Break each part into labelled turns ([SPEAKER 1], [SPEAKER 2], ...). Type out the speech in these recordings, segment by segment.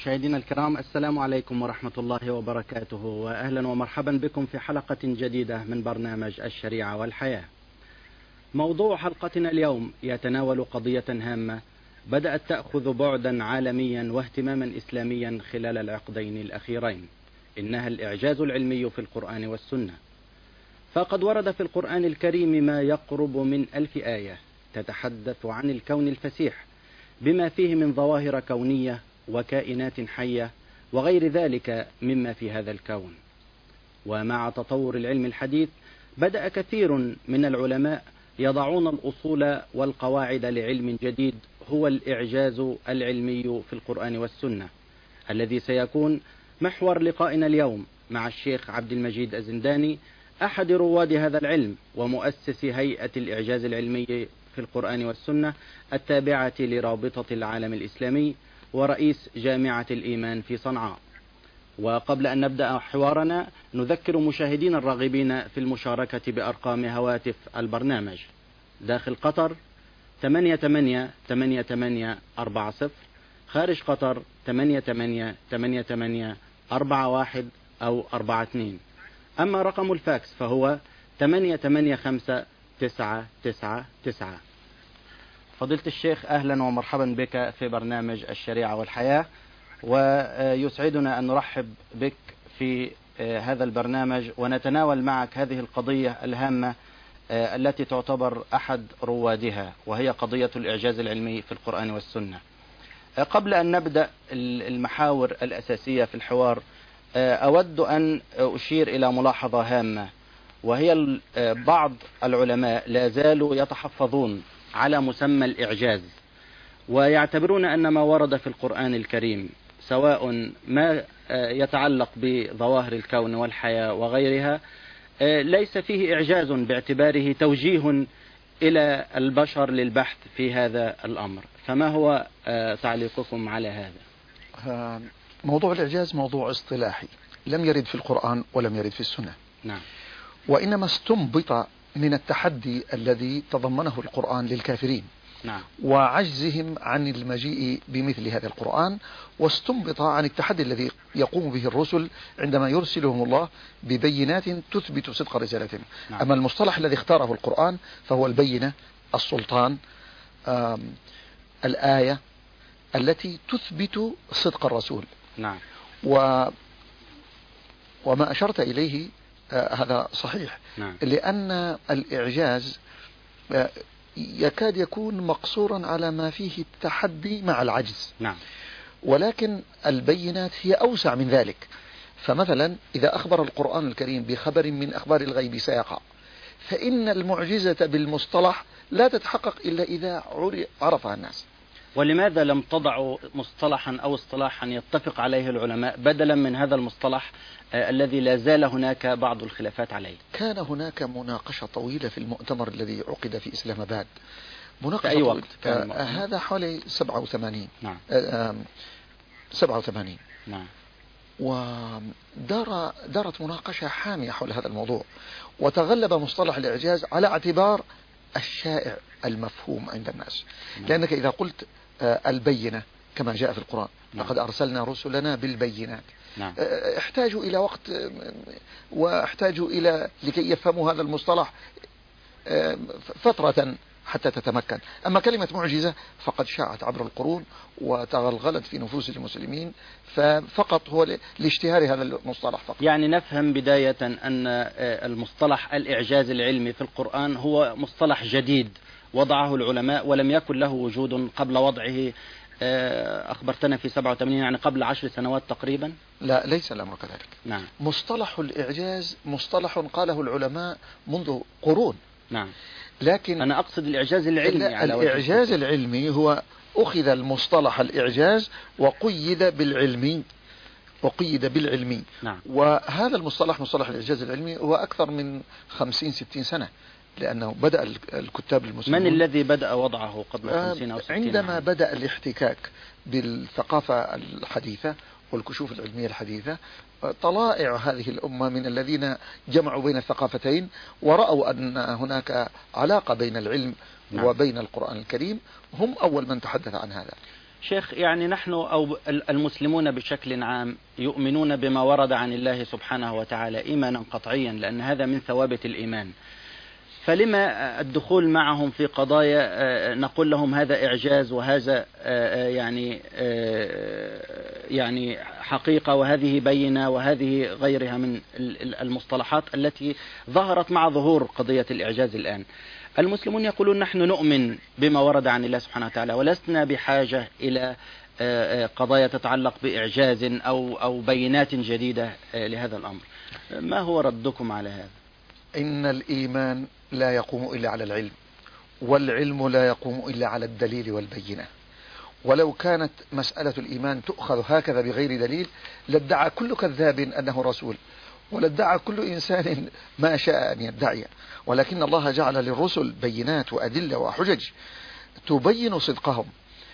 [SPEAKER 1] مشاهدينا الكرام، السلام عليكم ورحمة الله وبركاته، وأهلا ومرحبا بكم في حلقة جديدة من برنامج الشريعة والحياة. موضوع حلقتنا اليوم يتناول قضية هامة بدأت تأخذ بعدا عالميا واهتماما إسلاميا خلال العقدين الأخيرين، إنها الإعجاز العلمي في القرآن والسنة. فقد ورد في القرآن الكريم ما يقرب من 1000 آية تتحدث عن الكون الفسيح بما فيه من ظواهر كونية وكائنات حية وغير ذلك مما في هذا الكون. ومع تطور العلم الحديث بدأ كثير من العلماء يضعون الأصول والقواعد لعلم جديد هو الإعجاز العلمي في القرآن والسنة، الذي سيكون محور لقائنا اليوم مع الشيخ عبد المجيد الزنداني، أحد رواد هذا العلم ومؤسس هيئة الإعجاز العلمي في القرآن والسنة التابعة لرابطة العالم الإسلامي ورئيس جامعة الإيمان في صنعاء. وقبل أن نبدأ حوارنا نذكر مشاهدين الراغبين في المشاركة بأرقام هواتف البرنامج: داخل قطر 888840، خارج قطر 888841 أو 42. أما رقم الفاكس فهو 885999. فضيلة الشيخ، أهلا ومرحبا بك في برنامج الشريعة والحياة، ويسعدنا أن نرحب بك في هذا البرنامج ونتناول معك هذه القضية الهامة التي تعتبر أحد روادها، وهي قضية الإعجاز العلمي في القرآن والسنة. قبل أن نبدأ المحاور الأساسية في الحوار، أود أن أشير إلى ملاحظة هامة، وهي بعض العلماء لا زالوا يتحفظون على مسمى الإعجاز، ويعتبرون أن ما ورد في القرآن الكريم سواء ما يتعلق بظواهر الكون والحياة وغيرها ليس فيه إعجاز باعتباره توجيه إلى البشر للبحث في هذا الأمر. فما هو تعليقكم على هذا؟
[SPEAKER 2] موضوع الإعجاز موضوع اصطلاحي لم يرد في القرآن ولم يرد في السنة.
[SPEAKER 1] نعم.
[SPEAKER 2] وإنما استنبط من التحدي الذي تضمنه القرآن للكافرين.
[SPEAKER 1] نعم.
[SPEAKER 2] وعجزهم عن المجيء بمثل هذا القرآن، واستنبط عن التحدي الذي يقوم به الرسل عندما يرسلهم الله ببينات تثبت صدق رسالتهم.
[SPEAKER 1] نعم.
[SPEAKER 2] أما المصطلح الذي اختاره القرآن فهو البينة، السلطان، الآية التي تثبت صدق الرسول.
[SPEAKER 1] نعم.
[SPEAKER 2] وما أشرت إليه هذا صحيح.
[SPEAKER 1] نعم.
[SPEAKER 2] لأن الإعجاز يكاد يكون مقصورا على ما فيه التحدي مع العجز.
[SPEAKER 1] نعم.
[SPEAKER 2] ولكن البينات هي أوسع من ذلك. فمثلا إذا أخبر القرآن الكريم بخبر من أخبار الغيب سيقع، فإن المعجزة بالمصطلح لا تتحقق إلا إذا عرفها الناس.
[SPEAKER 1] ولماذا لم تضعوا مصطلحا أو اصطلاحا يتفق عليه العلماء بدلا من هذا المصطلح الذي لا زال هناك بعض الخلافات عليه؟
[SPEAKER 2] كان هناك مناقشة طويلة في المؤتمر الذي عقد في إسلام آباد.
[SPEAKER 1] في أي وقت كان
[SPEAKER 2] هذا حوالي 87.
[SPEAKER 1] نعم.
[SPEAKER 2] 87.
[SPEAKER 1] نعم.
[SPEAKER 2] ودارت مناقشة حامية حول هذا الموضوع، وتغلب مصطلح الإعجاز على اعتبار الشائع المفهوم عند الناس.
[SPEAKER 1] نعم.
[SPEAKER 2] لأنك إذا قلت البينة كما جاء في القرآن،
[SPEAKER 1] نعم.
[SPEAKER 2] لقد أرسلنا رسلنا بالبينات،
[SPEAKER 1] نعم.
[SPEAKER 2] احتاجوا إلى وقت، واحتاجوا إلى لكي يفهموا هذا المصطلح فترة حتى تتمكن. أما كلمة معجزة فقد شاعت عبر القرون وتغلغلت في نفوس المسلمين، ففقط هو لاشتهار هذا المصطلح فقط.
[SPEAKER 1] يعني نفهم بداية أن المصطلح الإعجاز العلمي في القرآن هو مصطلح جديد وضعه العلماء ولم يكن له وجود قبل وضعه. أخبرتنا في 87، يعني قبل 10 سنوات تقريبا.
[SPEAKER 2] لا، ليس الأمر كذلك.
[SPEAKER 1] نعم.
[SPEAKER 2] مصطلح الإعجاز مصطلح قاله العلماء منذ قرون.
[SPEAKER 1] نعم.
[SPEAKER 2] لكن
[SPEAKER 1] أنا أقصد الإعجاز العلمي. على
[SPEAKER 2] الإعجاز العلمي هو أخذ المصطلح الإعجاز وقيد بالعلمي.
[SPEAKER 1] نعم.
[SPEAKER 2] وهذا المصطلح، مصطلح الإعجاز العلمي، هو أكثر من 50-60 سنة، لأنه بدأ الكتاب المسلمون.
[SPEAKER 1] من الذي بدأ وضعه قبل 50 أو 60
[SPEAKER 2] عندما
[SPEAKER 1] عام؟
[SPEAKER 2] بدأ الاحتكاك بالثقافة الحديثة والكشوف العلمية الحديثة، طلائع هذه الأمة من الذين جمعوا بين الثقافتين ورأوا أن هناك علاقة بين العلم
[SPEAKER 1] نعم.
[SPEAKER 2] وبين القرآن الكريم، هم أول من تحدث عن هذا.
[SPEAKER 1] شيخ، يعني نحن أو المسلمون بشكل عام يؤمنون بما ورد عن الله سبحانه وتعالى إيمانا قطعيا، لأن هذا من ثوابت الإيمان. فلما الدخول معهم في قضايا نقول لهم هذا إعجاز وهذا يعني حقيقة وهذه بينة وهذه غيرها من المصطلحات التي ظهرت مع ظهور قضية الإعجاز الآن. المسلمون يقولون نحن نؤمن بما ورد عن الله سبحانه وتعالى ولسنا بحاجة إلى قضايا تتعلق بإعجاز أو بينات جديدة لهذا الأمر. ما هو ردكم على هذا؟
[SPEAKER 2] إن الإيمان لا يقوم إلا على العلم، والعلم لا يقوم إلا على الدليل والبينة. ولو كانت مسألة الإيمان تؤخذ هكذا بغير دليل لادعى كل كذاب أنه رسول، ولادعى كل إنسان ما شاء أن يدعي. ولكن الله جعل للرسل بينات وأدلة وحجج تبين صدقهم.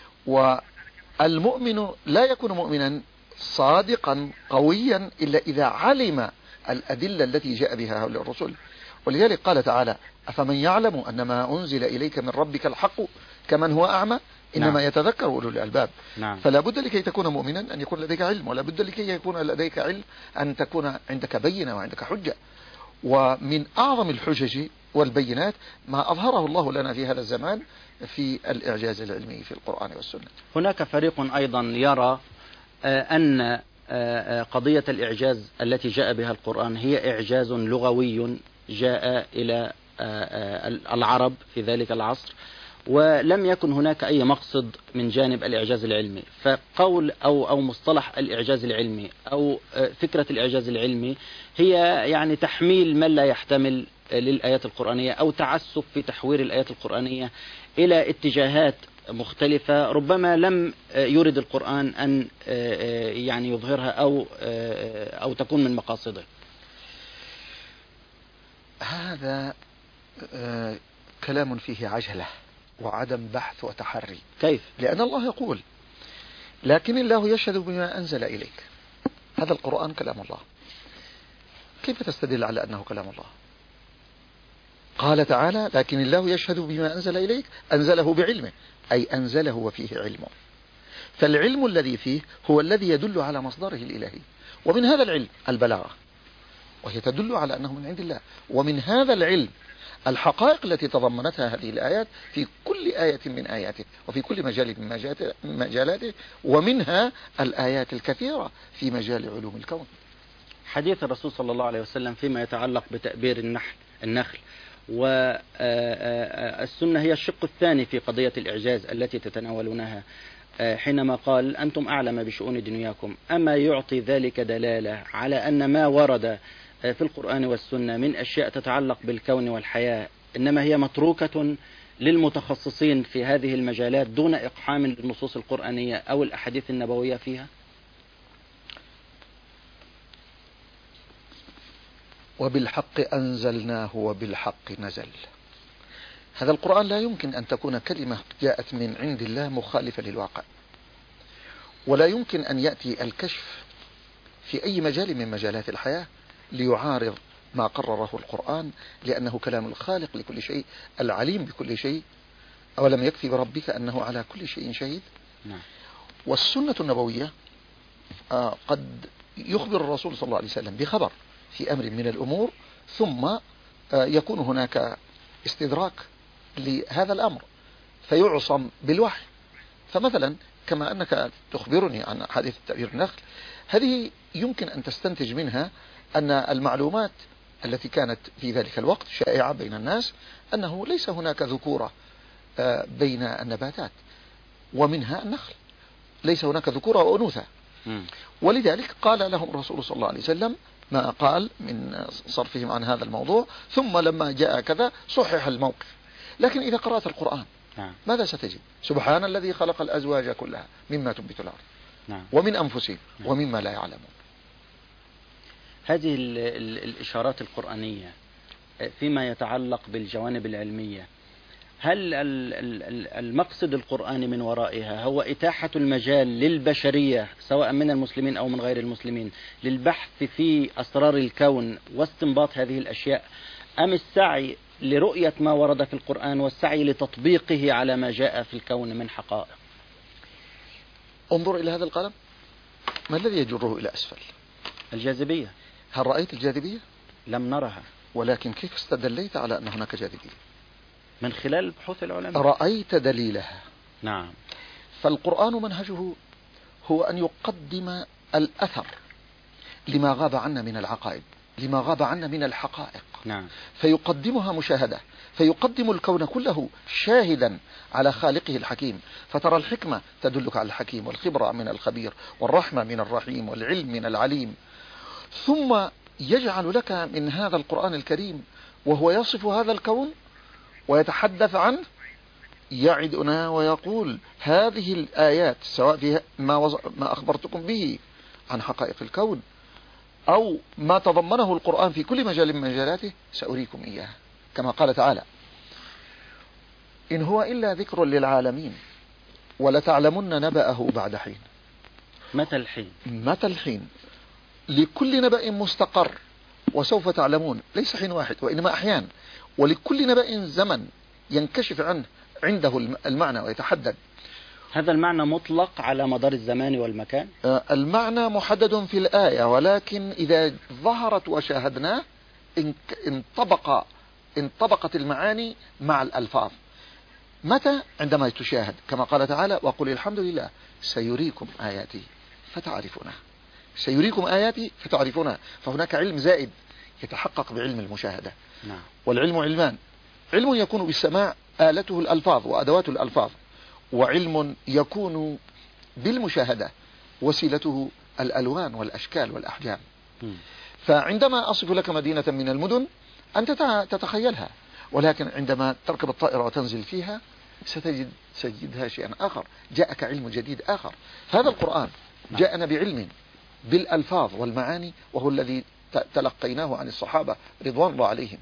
[SPEAKER 2] والمؤمن لا يكون مؤمنا صادقا قويا إلا إذا علم الأدلة التي جاء بها هؤلاء الرسل. ولذلك قال تعالى: أفمن يعلم أن ما أنزل إليك من ربك الحق كمن هو أعمى إنما يتذكر أولو الألباب. فلا بد لكي تكون مؤمنا أن يكون لديك علم، ولا بد لكي يكون لديك علم أن تكون عندك بينة وعندك حجة. ومن أعظم الحجج والبينات ما أظهره الله لنا في هذا الزمان في الإعجاز العلمي في القرآن والسنة.
[SPEAKER 1] هناك فريق أيضا يرى أن قضية الإعجاز التي جاء بها القرآن هي إعجاز لغوي جاء إلى العرب في ذلك العصر، ولم يكن هناك أي مقصد من جانب الإعجاز العلمي. فقول أو مصطلح الإعجاز العلمي أو فكرة الإعجاز العلمي هي يعني تحميل من لا يحتمل للآيات القرآنية أو تعسف في تحوير الآيات القرآنية إلى اتجاهات مختلفة ربما لم يرد القرآن أن يعني يظهرها أو تكون من مقاصده.
[SPEAKER 2] هذا كلام فيه عجلة وعدم بحث وتحري.
[SPEAKER 1] كيف؟
[SPEAKER 2] لأن الله يقول: لكن الله يشهد بما أنزل إليك. هذا القرآن كلام الله، كيف تستدل على أنه كلام الله؟ قال تعالى: لكن الله يشهد بما أنزل إليك، أنزله بعلمه، أي أنزله وفيه علمه. فالعلم الذي فيه هو الذي يدل على مصدره الإلهي، ومن هذا العلم البلاغة، وهي تدل على أنه من عند الله. ومن هذا العلم الحقائق التي تضمنتها هذه الآيات في كل آية من آياته وفي كل مجال من مجالاته، ومنها الآيات الكثيرة في مجال علوم الكون.
[SPEAKER 1] حديث الرسول صلى الله عليه وسلم فيما يتعلق بتأبير النخل والسنة هي الشق الثاني في قضية الإعجاز التي تتناولونها، حينما قال: أنتم أعلم بشؤون دنياكم. أما يعطي ذلك دلالة على أن ما ورد في القرآن والسنة من أشياء تتعلق بالكون والحياة إنما هي متروكة للمتخصصين في هذه المجالات دون إقحام للنصوص القرآنية أو الأحاديث النبوية فيها؟
[SPEAKER 2] وبالحق أنزلناه وبالحق نزل. هذا القرآن لا يمكن أن تكون كلمة جاءت من عند الله مخالفة للواقع، ولا يمكن أن يأتي الكشف في أي مجال من مجالات الحياة ليعارض ما قرره القرآن، لأنه كلام الخالق لكل شيء العليم بكل شيء. أولم يكفي بربك أنه على كل شيء شهيد؟ والسنة النبوية قد يخبر الرسول صلى الله عليه وسلم بخبر في أمر من الأمور، ثم يكون هناك استدراك لهذا الأمر فيعصم بالوحي. فمثلا كما أنك تخبرني عن حديث تأبير النخل، هذه يمكن أن تستنتج منها أن المعلومات التي كانت في ذلك الوقت شائعة بين الناس أنه ليس هناك ذكورة بين النباتات، ومنها النخل ليس هناك ذكورة وأنوثة. ولذلك قال لهم الرسول صلى الله عليه وسلم ما قال من صرفهم عن هذا الموضوع، ثم لما جاء كذا صحح الموقف. لكن إذا قرأت القرآن ماذا ستجد؟ سبحان الذي خلق الأزواج كلها مما تنبت الأرض ومن أنفسهم ومما لا يعلمون.
[SPEAKER 1] هذه الإشارات القرآنية فيما يتعلق بالجوانب العلمية، هل المقصد القرآني من ورائها هو إتاحة المجال للبشرية سواء من المسلمين أو من غير المسلمين للبحث في أسرار الكون واستنباط هذه الأشياء، أم السعي لرؤية ما ورد في القرآن والسعي لتطبيقه على ما جاء في الكون من حقائق؟
[SPEAKER 2] انظر إلى هذا القلم، ما الذي يجره إلى أسفل؟
[SPEAKER 1] الجاذبية.
[SPEAKER 2] هل رأيت الجاذبية؟
[SPEAKER 1] لم نرها.
[SPEAKER 2] ولكن كيف استدليت على أن هناك جاذبية؟
[SPEAKER 1] من خلال بحوث العلماء.
[SPEAKER 2] رأيت دليلها.
[SPEAKER 1] نعم.
[SPEAKER 2] فالقرآن منهجه هو أن يقدم الأثر لما غاب عنا من العقائد، لما غاب عنا من الحقائق.
[SPEAKER 1] نعم.
[SPEAKER 2] فيقدمها مشاهدة، فيقدم الكون كله شاهدا على خالقه الحكيم. فترى الحكمة تدلك على الحكيم، والخبرة من الخبير، والرحمة من الرحيم، والعلم من العليم. ثم يجعل لك من هذا القرآن الكريم وهو يصف هذا الكون ويتحدث عنه، يعدنا ويقول هذه الآيات سواء في ما أخبرتكم به عن حقائق الكون أو ما تضمنه القرآن في كل مجال من مجالاته سأريكم إياه. كما قال تعالى: إن هو إلا ذكر للعالمين ولتعلمن نبأه بعد حين.
[SPEAKER 1] متى الحين؟
[SPEAKER 2] متى الحين؟ لكل نبأ مستقر، وسوف تعلمون. ليس حين واحد وإنما أحيان، ولكل نبأ زمن ينكشف عنده المعنى ويتحدد.
[SPEAKER 1] هذا المعنى مطلق على مدار الزمان والمكان؟
[SPEAKER 2] المعنى محدد في الآية، ولكن إذا ظهرت وشاهدناه انطبقت المعاني مع الألفاظ. متى؟ عندما تشاهد، كما قال تعالى: وقل الحمد لله سيريكم آياته فتعرفونها. سيريكم آياته فتعرفونها. فهناك علم زائد يتحقق بعلم المشاهدة.
[SPEAKER 1] نعم.
[SPEAKER 2] والعلم علمان: علم يكون بالسماع آلته الألفاظ وأدوات الألفاظ، وعلم يكون بالمشاهدة وسيلته الألوان والأشكال والأحجام. فعندما أصف لك مدينة من المدن أنت تتخيلها، ولكن عندما تركب الطائرة وتنزل فيها ستجدها شيئا آخر، جاءك علم جديد آخر. هذا القرآن جاءنا بعلم بالألفاظ والمعاني، وهو الذي تلقيناه عن الصحابة رضوان الله عليهم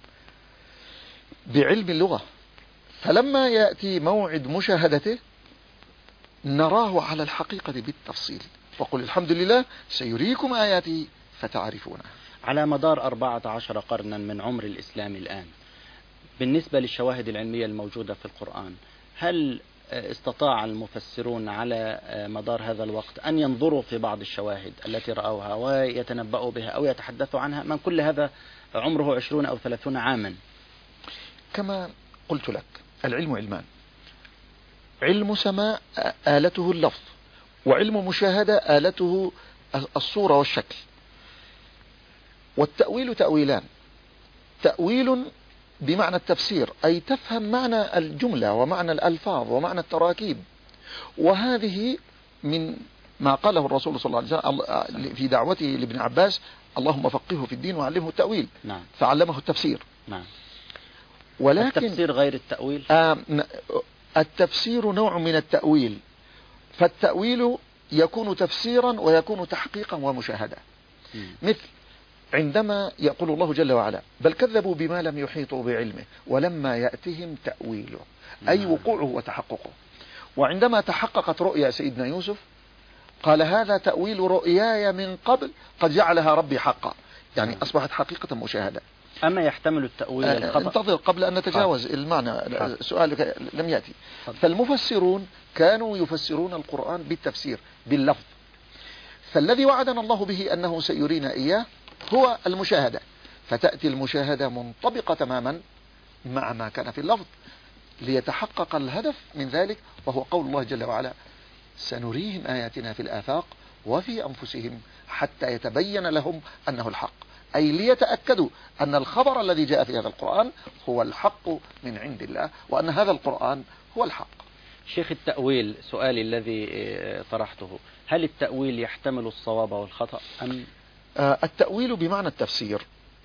[SPEAKER 2] بعلم اللغة. فلما يأتي موعد مشاهدته نراه على الحقيقة بالتفصيل. وقل الحمد لله سيريكم آياته فتعرفونها.
[SPEAKER 1] على مدار 14 قرنا من عمر الإسلام الآن، بالنسبة للشواهد العلمية الموجودة في القرآن، هل استطاع المفسرون على مدار هذا الوقت أن ينظروا في بعض الشواهد التي رأوها ويتنبأوا بها أو يتحدثوا عنها، من كل هذا عمره 20 أو 30 عاما؟
[SPEAKER 2] كما قلت لك، العلم علمان: علم سماع آلته اللفظ، وعلم مشاهدة آلته الصورة والشكل. والتأويل تأويلان: تأويل بمعنى التفسير، أي تفهم معنى الجملة ومعنى الألفاظ ومعنى التراكيب، وهذه من ما قاله الرسول صلى الله عليه وسلم في دعوته لابن عباس: اللهم فقهه في الدين وعلمه التأويل.
[SPEAKER 1] نعم.
[SPEAKER 2] فعلمه التفسير.
[SPEAKER 1] نعم.
[SPEAKER 2] ولكن
[SPEAKER 1] التفسير غير التأويل؟
[SPEAKER 2] التفسير نوع من التأويل، فالتأويل يكون تفسيرا ويكون تحقيقا ومشاهدة. مثل عندما يقول الله جل وعلا: بل كذبوا بما لم يحيطوا بعلمه ولما يأتهم تأويله، أي وقوعه وتحققه. وعندما تحققت رؤيا سيدنا يوسف قال: هذا تأويل رؤياي من قبل قد جعلها ربي حقا، يعني أصبحت حقيقة مشاهدة.
[SPEAKER 1] أما يحتمل التأويل الخطأ؟
[SPEAKER 2] انتظر قبل أن نتجاوز المعنى، سؤالك لم يأتي. فالمفسرون كانوا يفسرون القرآن بالتفسير باللفظ، فالذي وعدنا الله به أنه سيرينا إياه هو المشاهدة، فتأتي المشاهدة منطبقة تماما مع ما كان في اللفظ ليتحقق الهدف من ذلك، وهو قول الله جل وعلا: سنريهم آياتنا في الآفاق وفي أنفسهم حتى يتبين لهم أنه الحق، أي ليتأكدوا أن الخبر الذي جاء في هذا القرآن هو الحق من عند الله، وأن هذا القرآن هو الحق.
[SPEAKER 1] شيخ، التأويل سؤالي الذي طرحته: هل التأويل يحتمل الصواب والخطأ أم؟
[SPEAKER 2] التأويل بمعنى التفسير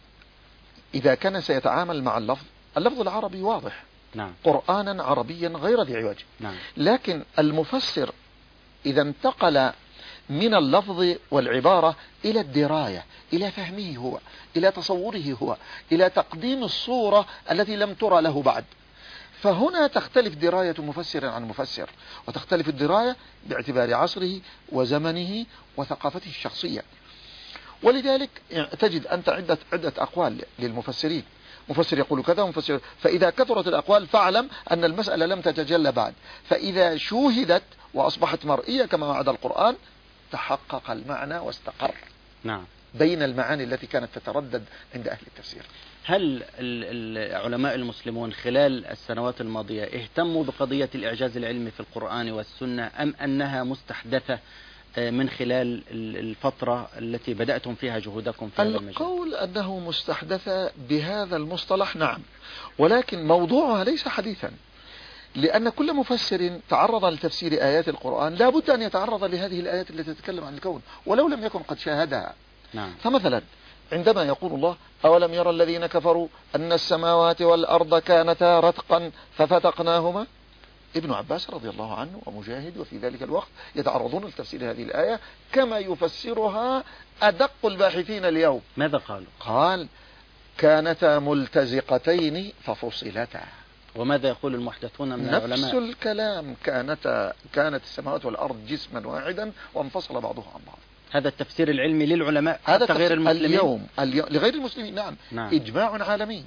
[SPEAKER 2] إذا كان سيتعامل مع اللفظ العربي واضح.
[SPEAKER 1] نعم.
[SPEAKER 2] قرآنا عربيا غير ذي عوج.
[SPEAKER 1] نعم.
[SPEAKER 2] لكن المفسر إذا انتقل من اللفظ والعبارة إلى الدراية، إلى فهمه هو، إلى تصوره هو، إلى تقديم الصورة التي لم ترى له بعد، فهنا تختلف دراية مفسر عن مفسر، وتختلف الدراية باعتبار عصره وزمنه وثقافته الشخصية. ولذلك تجد أنت عدة أقوال للمفسرين، مفسر يقول كذا ومفسر، فإذا كثرت الأقوال فاعلم أن المسألة لم تتجلى بعد، فإذا شوهدت وأصبحت مرئية كما وعد القرآن، تحقق المعنى واستقر
[SPEAKER 1] نعم.
[SPEAKER 2] بين المعاني التي كانت تتردد عند أهل التفسير.
[SPEAKER 1] هل العلماء المسلمون خلال السنوات الماضية اهتموا بقضية الإعجاز العلمي في القرآن والسنة، أم أنها مستحدثة من خلال الفترة التي بدأتم فيها جهودكم في هذا المجال؟
[SPEAKER 2] القول أنه مستحدثة بهذا المصطلح نعم، ولكن موضوعها ليس حديثا، لأن كل مفسر تعرض لتفسير آيات القرآن لا بد أن يتعرض لهذه الآيات التي تتكلم عن الكون ولو لم يكن قد شاهدها.
[SPEAKER 1] نعم.
[SPEAKER 2] فمثلا عندما يقول الله أولم يرى الذين كفروا أن السماوات والأرض كانتا رتقا ففتقناهما، ابن عباس رضي الله عنه ومجاهد وفي ذلك الوقت يتعرضون لتفسير هذه الآية كما يفسرها أدق الباحثين اليوم.
[SPEAKER 1] ماذا قالوا؟
[SPEAKER 2] قال كانتا ملتزقتين ففصلتا.
[SPEAKER 1] وماذا يقول المحدثون من العلماء؟
[SPEAKER 2] نفس الكلام، كانت السماوات والأرض جسما واحدا وانفصل بعضها عن بعض.
[SPEAKER 1] هذا التفسير العلمي للعلماء
[SPEAKER 2] هذا
[SPEAKER 1] حتى غير المسلمين
[SPEAKER 2] اليوم لغير المسلمين. نعم. إجماع عالمي.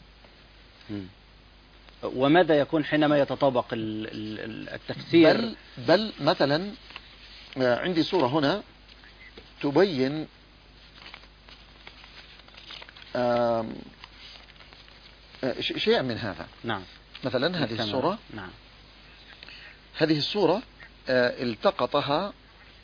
[SPEAKER 1] وماذا يكون حينما يتطابق التفسير؟
[SPEAKER 2] بل مثلا عندي صورة هنا تبين شيء من هذا.
[SPEAKER 1] نعم.
[SPEAKER 2] مثلا هذه الصورة.
[SPEAKER 1] نعم.
[SPEAKER 2] هذه الصورة التقطها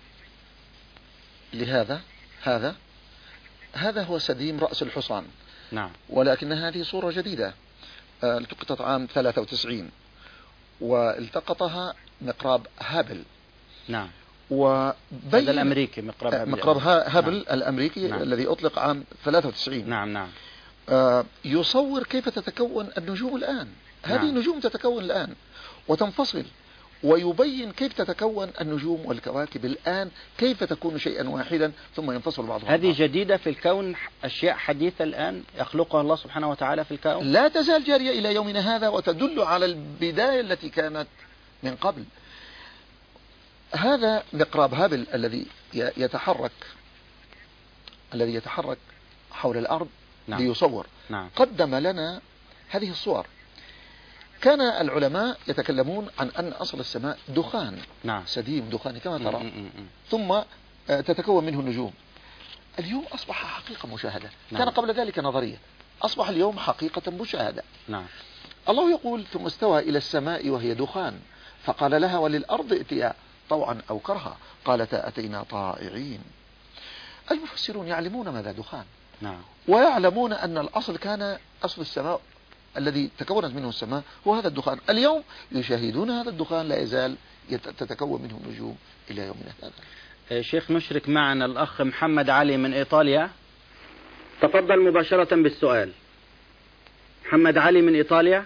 [SPEAKER 2] لهذا. هذا هو سديم رأس الحصان.
[SPEAKER 1] نعم.
[SPEAKER 2] ولكن هذه صورة جديدة التقطت عام 93 والتقطها مقراب هابل.
[SPEAKER 1] نعم.
[SPEAKER 2] هذا
[SPEAKER 1] الأمريكي مقراب
[SPEAKER 2] هابل.
[SPEAKER 1] نعم.
[SPEAKER 2] الأمريكي. نعم. الذي أطلق عام 93.
[SPEAKER 1] نعم.
[SPEAKER 2] يصور كيف تتكون النجوم الآن. هذه النجوم تتكون الآن وتنفصل، ويبين كيف تتكون النجوم والكواكب الآن، كيف تكون شيئا واحدا ثم ينفصل بعضها.
[SPEAKER 1] هذه جديدة في الكون، أشياء حديثة الآن يخلقها الله سبحانه وتعالى في الكون،
[SPEAKER 2] لا تزال جارية إلى يومنا هذا وتدل على البداية التي كانت من قبل. هذا مقراب هابل الذي يتحرك حول الأرض. نعم. ليصور.
[SPEAKER 1] نعم.
[SPEAKER 2] قدم لنا هذه الصور. كان العلماء يتكلمون عن أن أصل السماء دخان. نعم. سديم دخاني كما ترى. ثم تتكون منه النجوم. اليوم أصبح حقيقة مشاهدة. نعم. كان قبل ذلك نظرية، أصبح اليوم حقيقة مشاهدة.
[SPEAKER 1] نعم.
[SPEAKER 2] الله يقول ثم استوى إلى السماء وهي دخان فقال لها وللأرض ائتيا طوعا أو كرها قالتا أتينا طائعين. المفسرون يعلمون ماذا دخان.
[SPEAKER 1] نعم.
[SPEAKER 2] ويعلمون أن الأصل كان أصل السماء الذي تكونت منه السماء هو هذا الدخان. اليوم يشاهدون هذا الدخان لا يزال تتكون منه النجوم إلى يومنا هذا.
[SPEAKER 1] شيخ نشرك معنا الأخ محمد علي من إيطاليا، تفضل مباشرة بالسؤال. محمد علي من إيطاليا.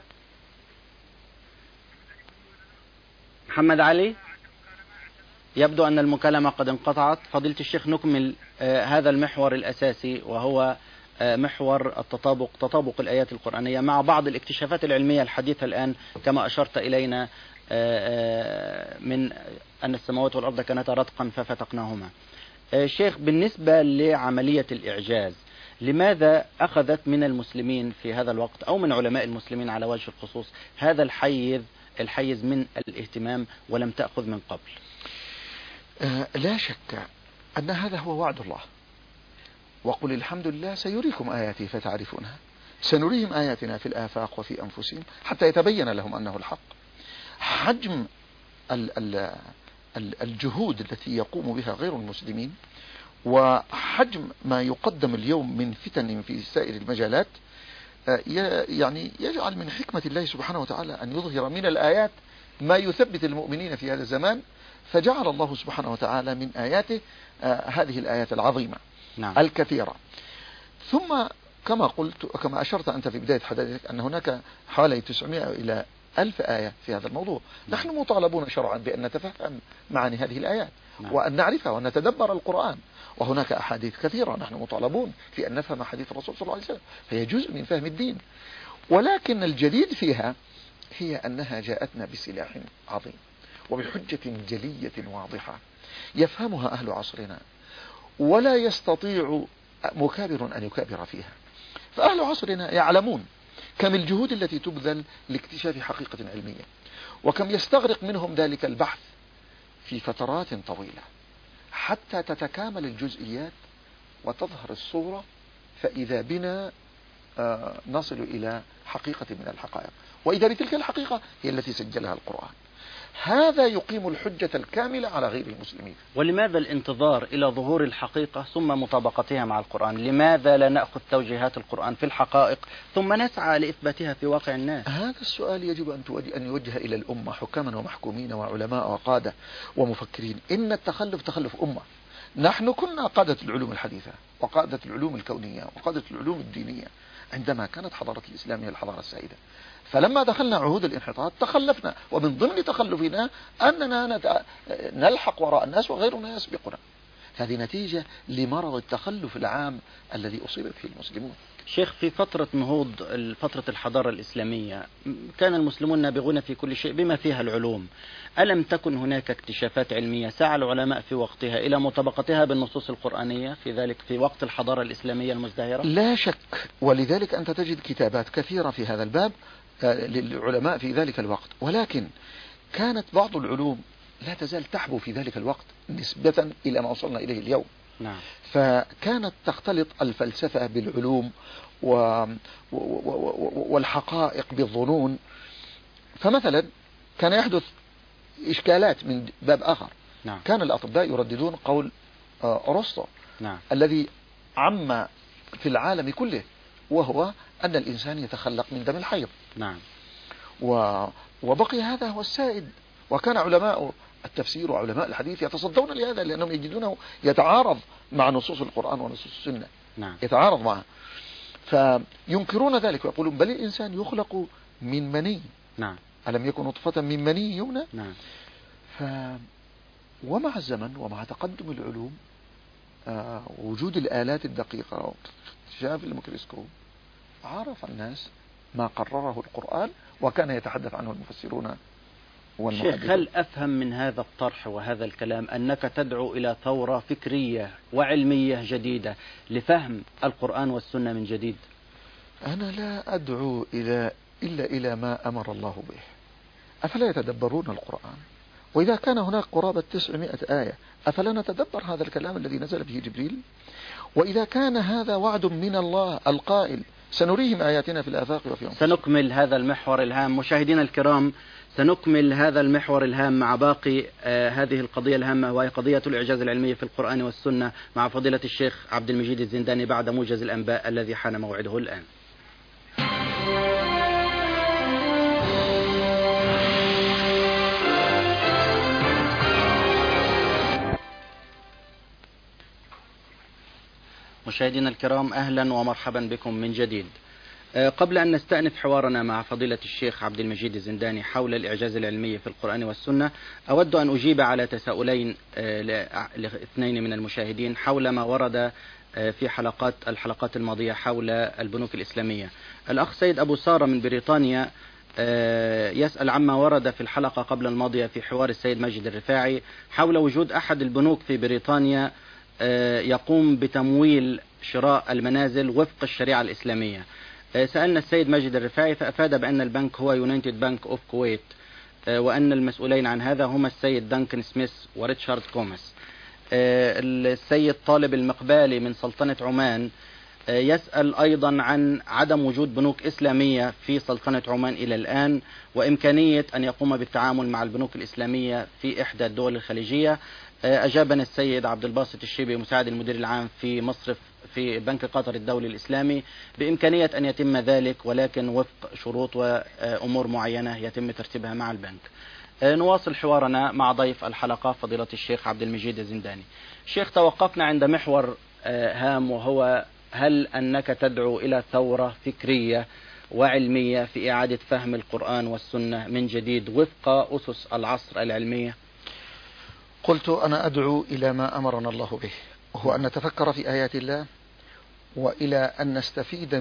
[SPEAKER 1] محمد علي، يبدو أن المكالمة قد انقطعت. فضيلة الشيخ نكمل هذا المحور الأساسي وهو محور تطابق الآيات القرآنية مع بعض الاكتشافات العلمية الحديثة الآن كما أشرت إلينا من أن السماوات والأرض كانتا رتقا ففتقناهما. شيخ، بالنسبة لعملية الإعجاز، لماذا أخذت من المسلمين في هذا الوقت أو من علماء المسلمين على وجه الخصوص هذا الحيز من الاهتمام ولم تأخذ من قبل؟
[SPEAKER 2] لا شك أن هذا هو وعد الله، وقل الحمد لله سيريكم آياتي فتعرفونها سنريهم آياتنا في الآفاق وفي أنفسهم حتى يتبين لهم أنه الحق. حجم الجهود التي يقوم بها غير المسلمين وحجم ما يقدم اليوم من فتن في سائر المجالات يعني يجعل من حكمة الله سبحانه وتعالى أن يظهر من الآيات ما يثبت المؤمنين في هذا الزمان، فجعل الله سبحانه وتعالى من آياته هذه الآيات العظيمة. نعم. الكثيرة. ثم كما قلت وكما أشرت أنت في بداية حديثك أن هناك حوالي 900 إلى 1000 آية في هذا الموضوع. نعم. نحن مطالبون شرعا بأن نتفهم معاني هذه الآيات. نعم. وأن نعرفها وأن نتدبر القرآن، وهناك أحاديث كثيرة نحن مطالبون في أن نفهم حديث الرسول صلى الله عليه وسلم، فهي جزء من فهم الدين. ولكن الجديد فيها هي أنها جاءتنا بسلاح عظيم وبحجة جلية واضحة يفهمها أهل عصرنا ولا يستطيع مكابر أن يكابر فيها. فأهل عصرنا يعلمون كم الجهود التي تبذل لاكتشاف حقيقة علمية، وكم يستغرق منهم ذلك البحث في فترات طويلة حتى تتكامل الجزئيات وتظهر الصورة، فإذا بنا نصل إلى حقيقة من الحقائق، وإذا بتلك الحقيقة هي التي سجلها القرآن. هذا يقيم الحجة الكاملة على غير المسلمين.
[SPEAKER 1] ولماذا الانتظار إلى ظهور الحقيقة ثم مطابقتها مع القرآن؟ لماذا لا نأخذ توجيهات القرآن في الحقائق ثم نسعى لإثباتها في واقع الناس؟
[SPEAKER 2] هذا السؤال يجب أن يوجه إلى الأمة، حكاما ومحكومين وعلماء وقادة ومفكرين. إن التخلف تخلف أمة. نحن كنا قادة العلوم الحديثة وقادة العلوم الكونية وقادة العلوم الدينية عندما كانت حضارة الإسلام هي الحضارة السائدة، فلما دخلنا عهود الانحطاط تخلفنا، ومن ضمن تخلفنا أننا نلحق وراء الناس وغيرنا يسبقنا. هذه نتيجة لمرض التخلف العام الذي أصيبت فيه المسلمون.
[SPEAKER 1] شيخ، في فترة نهوض فترة الحضارة الإسلامية كان المسلمون نابغون في كل شيء بما فيها العلوم. ألم تكن هناك اكتشافات علمية سعى العلماء في وقتها إلى مطابقتها بالنصوص القرآنية في ذلك في وقت الحضارة الإسلامية المزدهرة؟
[SPEAKER 2] لا شك، ولذلك أنت تجد كتابات كثيرة في هذا الباب للعلماء في ذلك الوقت، ولكن كانت بعض العلوم لا تزال تحبو في ذلك الوقت نسبة إلى ما وصلنا إليه اليوم.
[SPEAKER 1] نعم.
[SPEAKER 2] فكانت تختلط الفلسفة بالعلوم والحقائق بالظنون. فمثلا كان يحدث إشكالات من باب آخر.
[SPEAKER 1] نعم.
[SPEAKER 2] كان الأطباء يرددون قول أرسطو.
[SPEAKER 1] نعم.
[SPEAKER 2] الذي عم في العالم كله، وهو أن الإنسان يتخلق من دم الحيض.
[SPEAKER 1] نعم.
[SPEAKER 2] وبقي هذا هو السائد، وكان علماء التفسير وعلماء الحديث يتصدون لهذا لأنهم يجدونه يتعارض مع نصوص القرآن ونصوص السنة.
[SPEAKER 1] نعم.
[SPEAKER 2] يتعارض معها، فينكرون ذلك ويقولون بل الإنسان يخلق من مني.
[SPEAKER 1] نعم.
[SPEAKER 2] ألم يكن نطفة من مني يمنى؟
[SPEAKER 1] نعم.
[SPEAKER 2] ومع الزمن ومع تقدم العلوم وجود الآلات الدقيقة واكتشاف الميكروسكوب، عرف الناس ما قرره القرآن وكان يتحدث عنه المفسرون والمحدثون.
[SPEAKER 1] شيخ، هل أفهم من هذا الطرح وهذا الكلام أنك تدعو إلى ثورة فكرية وعلمية جديدة لفهم القرآن والسنة من جديد؟
[SPEAKER 2] أنا لا أدعو إلا إلى ما أمر الله به. أفلا يتدبرون القرآن؟ وإذا كان هناك قرابة 900 آية، أفلا نتدبر هذا الكلام الذي نزل به جبريل؟ وإذا كان هذا وعد من الله القائل سنريهم آياتنا في الآفاق وفي أنفسهم.
[SPEAKER 1] سنكمل هذا المحور الهام. مشاهدينا الكرام، سنكمل هذا المحور الهام مع باقي هذه القضية الهامة، وهي قضية الإعجاز العلمي في القرآن والسنة، مع فضيلة الشيخ عبد المجيد الزنداني بعد موجز الأنباء الذي حان موعده الآن. مشاهدينا الكرام، أهلا ومرحبا بكم من جديد. قبل أن نستأنف حوارنا مع فضيلة الشيخ عبد المجيد الزنداني حول الإعجاز العلمي في القرآن والسنة، أود أن أجيب على تساؤلين لاثنين من المشاهدين حول ما ورد في الحلقات الماضية حول البنوك الإسلامية. الأخ سيد أبو سارة من بريطانيا يسأل عما ورد في الحلقة قبل الماضية في حوار السيد ماجد الرفاعي حول وجود أحد البنوك في بريطانيا يقوم بتمويل شراء المنازل وفق الشريعة الإسلامية. سألنا السيد ماجد الرفاعي فأفاد بأن البنك هو يونايتد بانك أوف كويت، وأن المسؤولين عن هذا هما السيد دانكن سميث وريتشارد كوماس. السيد طالب المقبالي من سلطنة عمان يسأل أيضا عن عدم وجود بنوك إسلامية في سلطنة عمان إلى الآن، وإمكانية أن يقوم بالتعامل مع البنوك الإسلامية في إحدى الدول الخليجية. أجابنا السيد عبد الباسط الشيبي مساعد المدير العام في مصرف في بنك قطر الدولي الإسلامي بإمكانية أن يتم ذلك، ولكن وفق شروط وأمور معينة يتم ترتيبها مع البنك. نواصل حوارنا مع ضيف الحلقة فضيلة الشيخ عبد المجيد الزنداني. شيخ، توقفنا عند محور هام، وهو هل أنك تدعو إلى ثورة فكرية وعلمية في إعادة فهم القرآن والسنة من جديد وفق أسس العصر العلمية؟
[SPEAKER 2] قلت أنا أدعو إلى ما أمرنا الله به، وهو أن نتفكر في آيات الله، وإلى أن نستفيد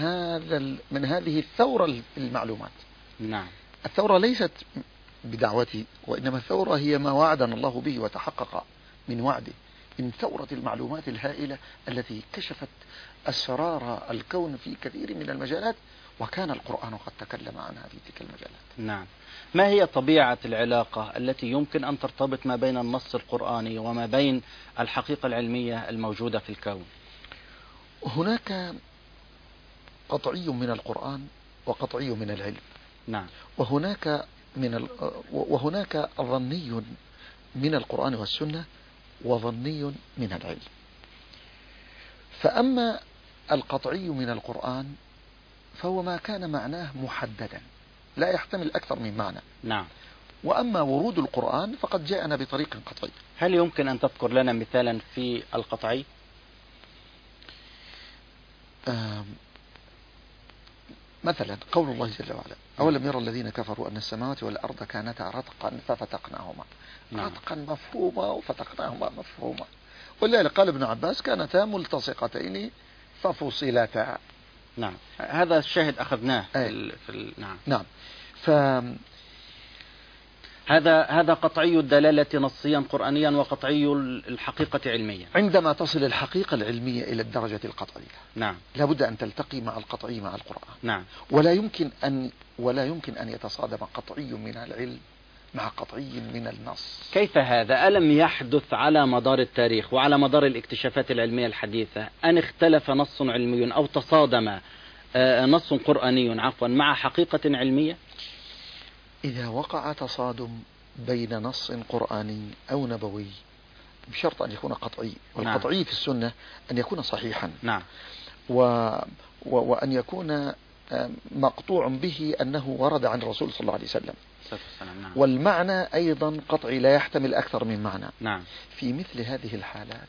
[SPEAKER 2] من هذه الثورة المعلومات.
[SPEAKER 1] نعم.
[SPEAKER 2] الثورة ليست بدعوتي، وإنما الثورة هي ما وعدنا الله به وتحقق من وعده من ثورة المعلومات الهائلة التي كشفت أسرار الكون في كثير من المجالات، وكان القرآن قد تكلم عنها في تلك المجالات.
[SPEAKER 1] نعم. ما هي طبيعة العلاقة التي يمكن أن ترتبط ما بين النص القرآني وما بين الحقيقة العلمية الموجودة في الكون؟
[SPEAKER 2] هناك قطعي من القرآن وقطعي من العلم.
[SPEAKER 1] نعم.
[SPEAKER 2] وهناك ظني من القرآن والسنة وظني من العلم. فأما القطعي من القرآن فهو ما كان معناه محددا لا يحتمل أكثر من معنى.
[SPEAKER 1] نعم.
[SPEAKER 2] وأما ورود القرآن فقد جاءنا بطريق قطعي.
[SPEAKER 1] هل يمكن أن تذكر لنا مثالا في القطعي؟
[SPEAKER 2] مثلا قول الله جل وعلا: أولم يرى الذين كفروا أن السماوات والأرض كانتا رتقا ففتقناهما.
[SPEAKER 1] نعم.
[SPEAKER 2] رتقا مفهوما وفتقناهما مفهوما. ولذلك قال ابن عباس: كانتا ملتصقتين ففصلتا.
[SPEAKER 1] نعم. هذا الشاهد أخذناه نعم.
[SPEAKER 2] نعم.
[SPEAKER 1] هذا قطعي الدلالة نصيا قرآنيا وقطعي الحقيقة علميا.
[SPEAKER 2] عندما تصل الحقيقة العلمية إلى الدرجة القطعية،
[SPEAKER 1] نعم،
[SPEAKER 2] لابد أن تلتقي مع القطعي مع القرآن.
[SPEAKER 1] نعم.
[SPEAKER 2] ولا يمكن أن يتصادم قطعي من العلم مع قطعي من النص.
[SPEAKER 1] كيف هذا؟ ألم يحدث على مدار التاريخ وعلى مدار الاكتشافات العلمية الحديثة أن اختلف نص علمي أو تصادم نص قرآني مع حقيقة علمية؟
[SPEAKER 2] إذا وقع تصادم بين نص قرآني أو نبوي بشرط أن يكون قطعي، والقطعي
[SPEAKER 1] نعم.
[SPEAKER 2] في السنة أن يكون صحيحا.
[SPEAKER 1] نعم.
[SPEAKER 2] وأن يكون مقطوع به أنه ورد عن الرسول صلى الله عليه وسلم.
[SPEAKER 1] نعم.
[SPEAKER 2] والمعنى أيضا قطعي لا يحتمل أكثر من معنى.
[SPEAKER 1] نعم.
[SPEAKER 2] في مثل هذه الحالات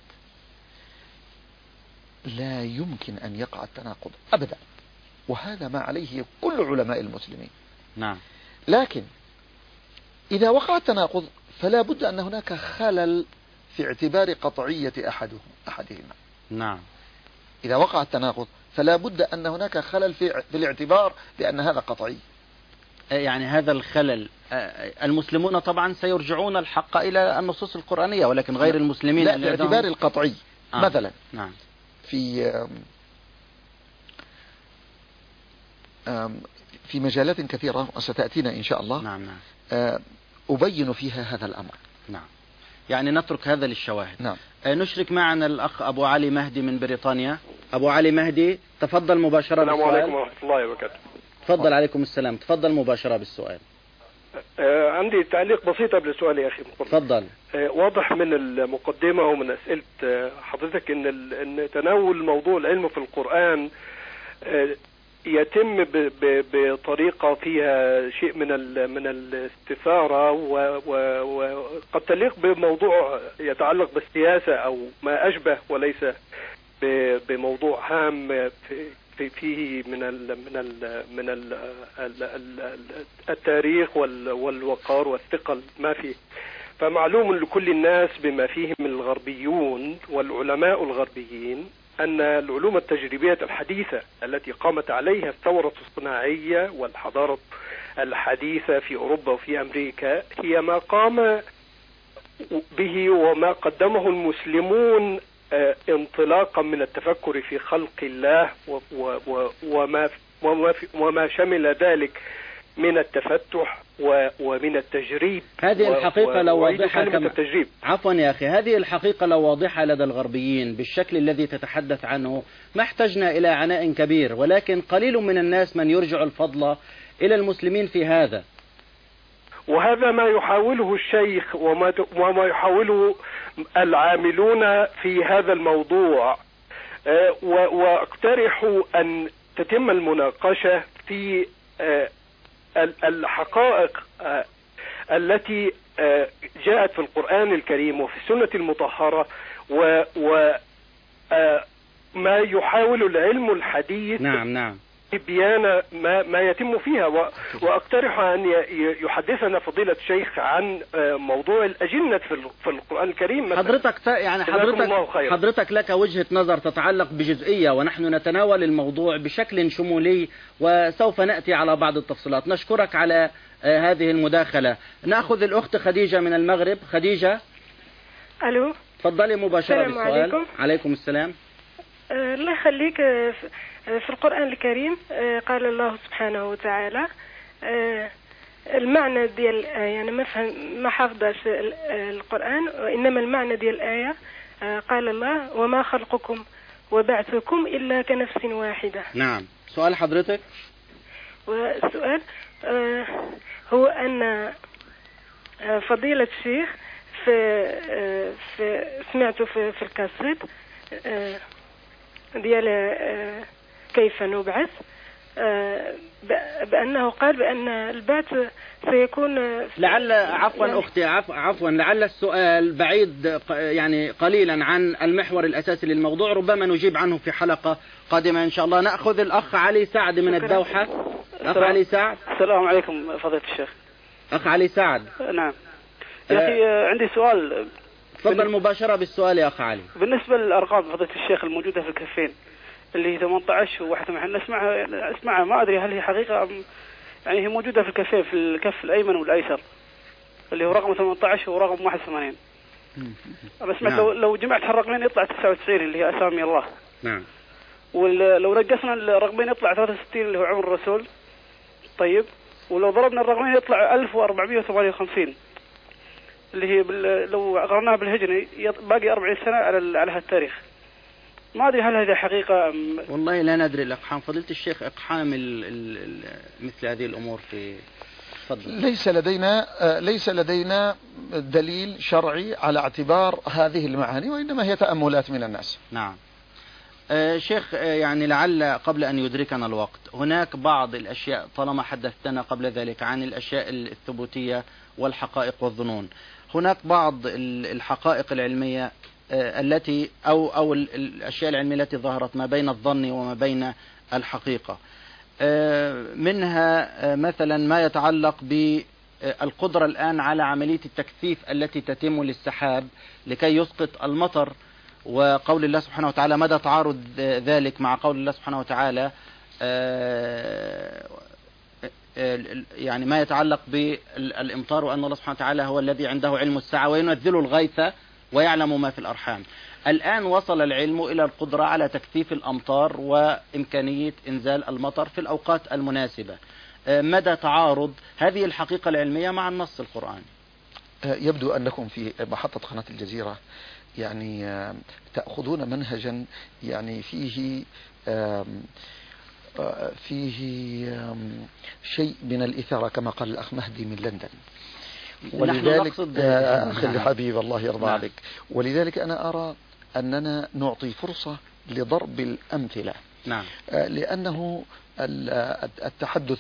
[SPEAKER 2] لا يمكن أن يقع التناقض أبدا، وهذا ما عليه كل علماء المسلمين.
[SPEAKER 1] نعم.
[SPEAKER 2] لكن إذا وقع التناقض فلا بد أن هناك خلل في اعتبار قطعية أحدهما.
[SPEAKER 1] نعم.
[SPEAKER 2] إذا وقع التناقض فلا بد أن هناك خلل في الاعتبار بأن هذا قطعي.
[SPEAKER 1] يعني هذا الخلل المسلمون طبعا سيرجعون الحق إلى النصوص القرآنية، ولكن غير المسلمين
[SPEAKER 2] لا، باعتبار القطعي. مثلا
[SPEAKER 1] نعم.
[SPEAKER 2] في مجالات كثيرة وستأتينا إن شاء الله.
[SPEAKER 1] نعم.
[SPEAKER 2] أبين فيها هذا الأمر.
[SPEAKER 1] نعم. يعني نترك هذا للشواهد.
[SPEAKER 2] نعم.
[SPEAKER 1] نشرك معنا الأخ أبو علي مهدي من بريطانيا. أبو علي مهدي، تفضل مباشرة بالسؤال.
[SPEAKER 3] السلام عليكم ورحمة الله وبركاته.
[SPEAKER 1] تفضل. عليكم السلام. تفضل مباشرة بالسؤال.
[SPEAKER 3] عندي تعليق بسيط قبل السؤال يا أخي.
[SPEAKER 1] تفضل.
[SPEAKER 3] واضح من المقدمة ومن أسئلة حضرتك إن تناول موضوع العلم في القرآن يتم بطريقة فيها شيء من الاستثارة وقد تليق بموضوع يتعلق بالسياسة أو ما أشبه، وليس بموضوع هام فيه من التاريخ والوقار والثقل ما فيه. فمعلوم لكل الناس بما فيهم الغربيون والعلماء الغربيين أن العلوم التجريبية الحديثة التي قامت عليها الثورة الصناعية والحضارة الحديثة في أوروبا وفي أمريكا هي ما قام به وما قدمه المسلمون انطلاقا من التفكر في خلق الله وما شمل ذلك من التفتح ومن التجريب.
[SPEAKER 1] هذه الحقيقة لو واضحة
[SPEAKER 3] التجريب.
[SPEAKER 1] عفوا يا أخي، هذه الحقيقة لو واضحة لدى الغربيين بالشكل الذي تتحدث عنه ما احتجنا إلى عناء كبير، ولكن قليل من الناس من يرجع الفضل إلى المسلمين في هذا.
[SPEAKER 3] وهذا ما يحاوله الشيخ وما يحاوله العاملون في هذا الموضوع، واقترح أن تتم المناقشة في الحقائق التي جاءت في القرآن الكريم وفي السنة المطهرة وما يحاول العلم الحديث
[SPEAKER 1] نعم
[SPEAKER 3] بيان ما يتم فيها. واقترح أن يحدثنا فضيلة الشيخ عن موضوع الأجنة في القرآن الكريم مثلا.
[SPEAKER 1] حضرتك لك وجهة نظر تتعلق بجزئية، ونحن نتناول الموضوع بشكل شمولي وسوف نأتي على بعض التفصيلات. نشكرك على هذه المداخلة. نأخذ الأخت خديجة من المغرب. خديجة،
[SPEAKER 4] ألو،
[SPEAKER 1] تفضلي مباشرة بالسؤال.
[SPEAKER 4] عليكم.
[SPEAKER 1] عليكم السلام.
[SPEAKER 4] الله يخليك. في القرآن الكريم قال الله سبحانه وتعالى المعنى ديال الآية، أنا ما حافظاش القرآن، وإنما المعنى ديال الآية قال الله وما خلقكم وبعثكم إلا كنفس واحدة.
[SPEAKER 1] نعم. سؤال حضرتك؟
[SPEAKER 4] والسؤال هو أن فضيلة الشيخ سمعته في الكاسيت ديال كيف نبعث، بأنه قال بأن البعث سيكون
[SPEAKER 1] لعل عفوا أختي عفوا لعل السؤال بعيد يعني قليلا عن المحور الأساسي للموضوع، ربما نجيب عنه في حلقة قادمة إن شاء الله. نأخذ الأخ علي سعد من الدوحة. أخ علي سعد.
[SPEAKER 5] السلام عليكم فضيلة الشيخ.
[SPEAKER 1] أخ علي سعد.
[SPEAKER 5] نعم يا أخي عندي سؤال.
[SPEAKER 1] تفضل مباشرة بالسؤال يا أخ علي.
[SPEAKER 5] بالنسبة للأرقام فضيلة الشيخ الموجودة في الكفين اللي هي 18 وواحدة معنا اسمعها ما أدري هل هي حقيقة يعني هي موجودة في الكفين في الكف الأيمن والأيسر اللي هو رقم 18 ورقم 81. أنا سمعت نعم. لو جمعت الرقمين يطلع 99 اللي هي أسامي الله.
[SPEAKER 1] نعم.
[SPEAKER 5] ولو نقصنا الرقمين يطلع 63 اللي هو عمر الرسول. طيب ولو ضربنا الرقمين يطلع 1458 اللي هي لو قرناها بالهجري باقي 40 سنة على هالتاريخ. ما أدري هل هذه حقيقة
[SPEAKER 1] والله لا ندري الأقحام. فضيلة الشيخ إقحام مثل هذه الأمور في فضل.
[SPEAKER 2] ليس لدينا دليل شرعي على اعتبار هذه المعاني، وإنما هي تأملات من الناس.
[SPEAKER 1] نعم. شيخ يعني لعل قبل أن يدركنا الوقت هناك بعض الأشياء طالما حدثتنا قبل ذلك عن الأشياء الثبوتية والحقائق والظنون، هناك بعض الحقائق العلمية التي أو الأشياء العلمية التي ظهرت ما بين الظن وما بين الحقيقة، منها مثلا ما يتعلق بالقدرة الآن على عملية التكثيف التي تتم للسحاب لكي يسقط المطر، وقول الله سبحانه وتعالى مدى تعارض ذلك مع قول الله سبحانه وتعالى يعني ما يتعلق بالإمطار وأن الله سبحانه وتعالى هو الذي عنده علم الساعة وينزل الغيث ويعلم ما في الأرحام. الآن وصل العلم إلى القدرة على تكثيف الأمطار وإمكانية إنزال المطر في الأوقات المناسبة. مدى تعارض هذه الحقيقة العلمية مع النص القرآني؟
[SPEAKER 2] يبدو أنكم في محطة قناة الجزيرة يعني تأخذون منهجا يعني فيه شيء من الإثارة كما قال الأخ مهدي من لندن. ولذلك أخي حبيب الله يرضى عليك، ولذلك أنا أرى أننا نعطي فرصة لضرب الأمثلة.
[SPEAKER 1] نعم.
[SPEAKER 2] لأنه التحدث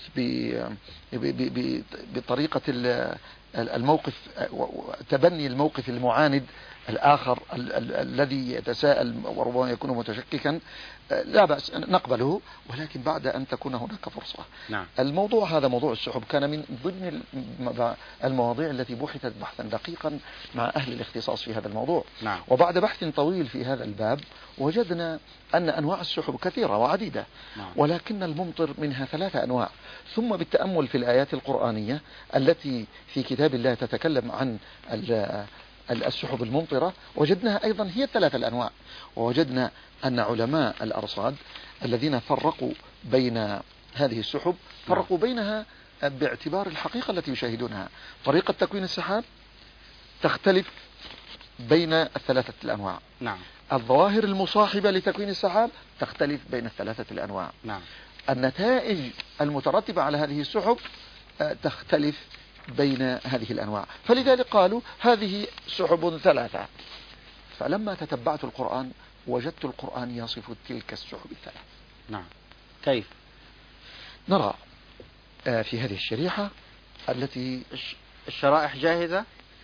[SPEAKER 2] بطريقة الموقف، تبني الموقف المعاند الآخر الذي يتساءل وربما يكون متشككا لا بأس نقبله، ولكن بعد أن تكون هناك فرصة.
[SPEAKER 1] نعم.
[SPEAKER 2] الموضوع هذا موضوع السحب كان من ضمن المواضيع التي بحثت بحثا دقيقا مع أهل الاختصاص في هذا الموضوع.
[SPEAKER 1] نعم.
[SPEAKER 2] وبعد بحث طويل في هذا الباب وجدنا أن أنواع السحب كثيرة وعديدة.
[SPEAKER 1] نعم.
[SPEAKER 2] ولكن الممطر منها 3 أنواع. ثم بالتأمل في الآيات القرآنية التي في كتاب الله تتكلم عن السحب الممطرة وجدناها أيضا هي 3 الأنواع. ووجدنا أن علماء الأرصاد الذين فرقوا بين هذه السحب فرقوا بينها باعتبار الحقيقة التي يشاهدونها. طريقة تكوين السحاب تختلف بين 3 الأنواع.
[SPEAKER 1] نعم.
[SPEAKER 2] الظواهر المصاحبة لتكوين السحاب تختلف بين 3 الأنواع.
[SPEAKER 1] نعم.
[SPEAKER 2] النتائج المترتبة على هذه السحب تختلف بين هذه الأنواع. فلذلك قالوا هذه سحب 3. فلما تتبعت القرآن وجدت القرآن يصف تلك السحب 3.
[SPEAKER 1] نعم. كيف؟
[SPEAKER 2] نرى في هذه الشريحة التي
[SPEAKER 1] الشرائح جاهزة.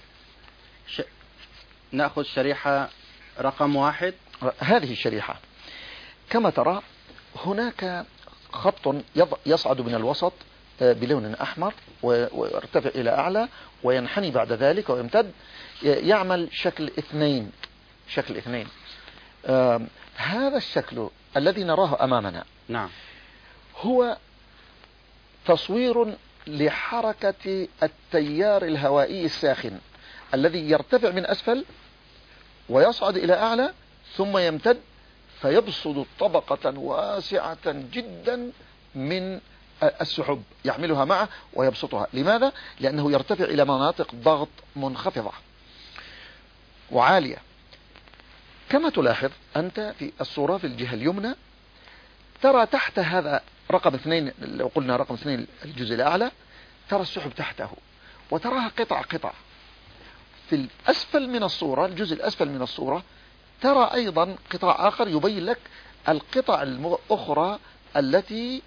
[SPEAKER 1] نأخذ شريحة رقم 1.
[SPEAKER 2] هذه الشريحة كما ترى هناك خط يصعد من الوسط بلون أحمر ويرتفع إلى أعلى وينحني بعد ذلك ويمتد يعمل شكل 2. شكل 2. هذا الشكل الذي نراه أمامنا
[SPEAKER 1] نعم
[SPEAKER 2] هو تصوير لحركة التيار الهوائي الساخن الذي يرتفع من أسفل ويصعد إلى أعلى ثم يمتد فيبسط طبقة واسعة جدا من السحب يحملها معه ويبسطها. لماذا؟ لأنه يرتفع إلى مناطق ضغط منخفضة وعالية. كما تلاحظ أنت في الصورة في الجهة اليمنى ترى تحت هذا رقم 2، لو قلنا رقم 2 الجزء الأعلى، ترى السحب تحته وتراها قطع قطع. في الأسفل من الصورة، الجزء الأسفل من الصورة، ترى أيضا قطاع آخر يبين لك القطع الأخرى التي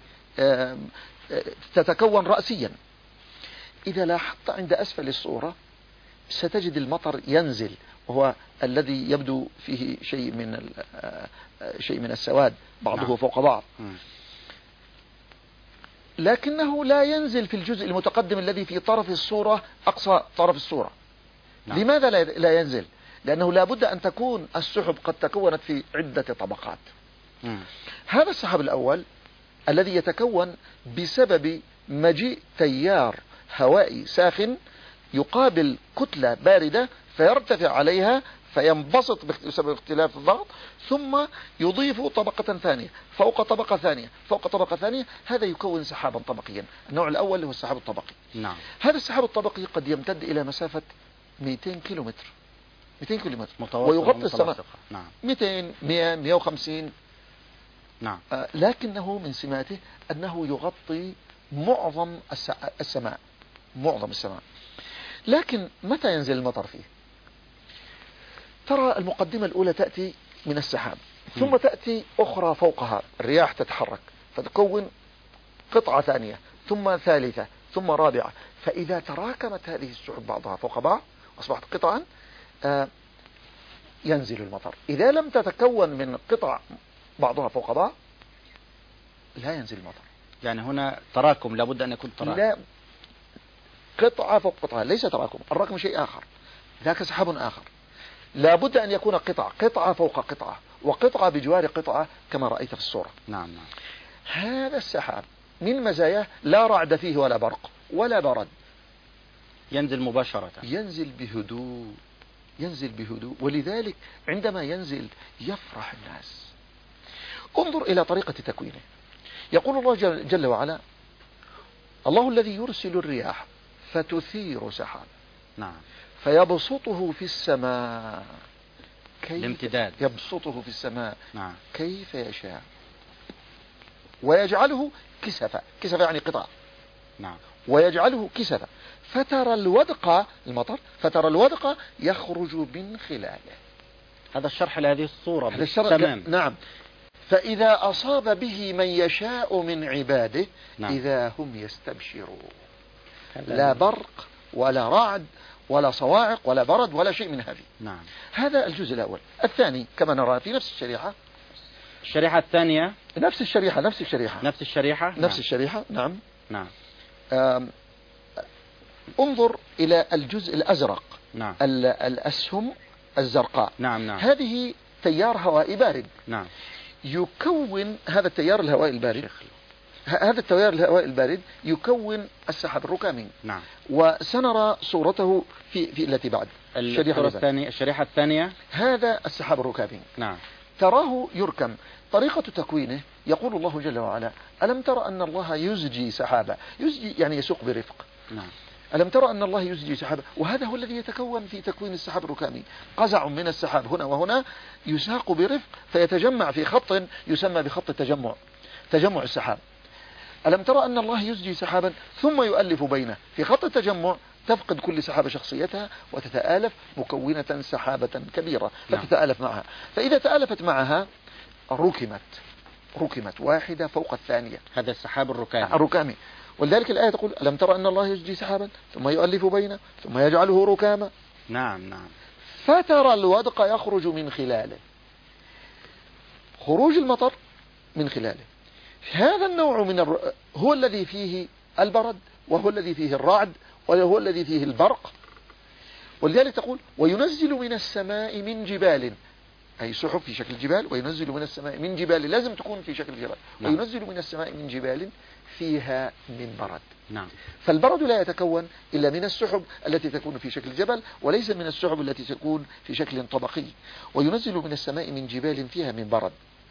[SPEAKER 2] تتكون رأسيا. إذا لاحظت عند أسفل الصورة ستجد المطر ينزل، وهو الذي يبدو فيه شيء من السواد بعضه فوق بعض، لكنه لا ينزل في الجزء المتقدم الذي في طرف الصورة، أقصى طرف الصورة. لماذا لا ينزل؟ لأنه لا بد أن تكون السحب قد تكونت في عدة طبقات. هذا السحاب الأول الذي يتكون بسبب مجيء تيار هوائي ساخن يقابل كتلة باردة فيرتفع عليها فينبسط بسبب اختلاف الضغط، ثم يضيف طبقة ثانية فوق طبقة ثانية فوق طبقة ثانية. هذا يكون سحابا طبقيا. النوع الأول هو السحاب الطبقي.
[SPEAKER 1] نعم.
[SPEAKER 2] هذا السحاب الطبقي قد يمتد إلى مسافة 200 كيلومتر، 200 كيلومتر،
[SPEAKER 1] ويغطي
[SPEAKER 2] السماء.
[SPEAKER 1] نعم.
[SPEAKER 2] 200 100 150.
[SPEAKER 1] نعم.
[SPEAKER 2] لكنه من سماته أنه يغطي معظم السماء، معظم السماء. لكن متى ينزل المطر فيه؟ ترى المقدمة الأولى تأتي من السحاب، ثم تأتي أخرى فوقها، الرياح تتحرك فتكون قطعة ثانية، ثم ثالثة، ثم رابعة. فإذا تراكمت هذه السحب بعضها فوق بعض أصبحت قطعا، ينزل المطر. إذا لم تتكون من قطع بعضها فوق بعض لا ينزل المطر.
[SPEAKER 1] يعني هنا تراكم، لابد أن يكون تراكم.
[SPEAKER 2] لا، قطعة فوق قطعة، ليس تراكم. الرقم شيء آخر، ذاك سحاب آخر. لابد أن يكون قطعة فوق قطعة، وقطعة بجوار قطعة كما رأيت في الصورة.
[SPEAKER 1] نعم.
[SPEAKER 2] هذا السحاب من مزاياه لا رعد فيه ولا برق ولا برد،
[SPEAKER 1] ينزل مباشرة،
[SPEAKER 2] ينزل بهدوء. ولذلك عندما ينزل يفرح الناس. انظر إلى طريقة تكوينه. يقول الله جل وعلا: الله الذي يرسل الرياح فتثير سحابا.
[SPEAKER 1] نعم.
[SPEAKER 2] فيبسطه في السماء،
[SPEAKER 1] الامتداد،
[SPEAKER 2] يبسطه في السماء.
[SPEAKER 1] نعم.
[SPEAKER 2] كيف يشاء، ويجعله كسفا. كسفا يعني قطع.
[SPEAKER 1] نعم.
[SPEAKER 2] ويجعله كسفا فترى الودق، المطر، فترى الودق يخرج من خلاله.
[SPEAKER 1] هذا الشرح لهذه الصورة.
[SPEAKER 2] هذا الشرح.
[SPEAKER 1] تمام.
[SPEAKER 2] نعم. فإذا أصاب به من يشاء من عباده،
[SPEAKER 1] نعم.
[SPEAKER 2] إذا هم يستبشرون. لا برق ولا رعد ولا صواعق ولا برد ولا شيء من هذه.
[SPEAKER 1] نعم.
[SPEAKER 2] هذا الجزء الأول. الثاني كما نرى في نفس الشريحة.
[SPEAKER 1] الشريحة الثانية
[SPEAKER 2] نفس الشريحة.
[SPEAKER 1] نعم.
[SPEAKER 2] الشريحة. نعم.
[SPEAKER 1] نعم.
[SPEAKER 2] انظر إلى الجزء الأزرق.
[SPEAKER 1] نعم.
[SPEAKER 2] الأسهم الزرقاء.
[SPEAKER 1] نعم.
[SPEAKER 2] هذه تيار هوائي بارد.
[SPEAKER 1] نعم.
[SPEAKER 2] يكون هذا التيار الهوائي البارد، هذا التيار الهوائي البارد يكون السحاب الركامي.
[SPEAKER 1] نعم.
[SPEAKER 2] وسنرى صورته في التي بعد
[SPEAKER 1] الشريحة الثانية.
[SPEAKER 2] هذا السحاب الركامي.
[SPEAKER 1] نعم.
[SPEAKER 2] تراه يركم. طريقة تكوينه يقول الله جل وعلا: ألم ترى أن الله يزجي سحابا. يزجي يعني يسوق برفق.
[SPEAKER 1] نعم.
[SPEAKER 2] ألم ترى أن الله يزجي سحابا. وهذا هو الذي يتكون في تكوين السحاب الركامي. قزع من السحاب هنا وهنا يساق برفق فيتجمع في خط يسمى بخط التجمع، تجمع السحاب. ألم ترى أن الله يزجي سحابا ثم يؤلف بينه. في خط التجمع تفقد كل سحابة شخصيتها وتتآلف مكونة سحابة كبيرة فتتآلف معها. فإذا تآلفت معها ركمت واحدة فوق الثانية.
[SPEAKER 1] هذا السحاب الركامي.
[SPEAKER 2] ولذلك الآية تقول: ألم ترى أن الله يزجي سحابا ثم يؤلف بينه ثم يجعله ركاما.
[SPEAKER 1] نعم.
[SPEAKER 2] فترى الودق يخرج من خلاله. خروج المطر من خلاله. هذا النوع هو الذي فيه البرد، وهو الذي فيه الرعد، وهو الذي فيه البرق. ولذلك تقول: وينزل من السماء من جبال، أي سحب في شكل جبال. وينزل من السماء من جبال، لازم تكون في شكل جبال.
[SPEAKER 1] نعم.
[SPEAKER 2] وينزل من السماء من جبال فيها من برد.
[SPEAKER 1] نعم.
[SPEAKER 2] فالبرد لا يتكون إلا من السحب التي تكون في شكل جبل، وليس من السحب التي تكون في شكل طبقي. وينزل من السماء من جبال فيها من برد.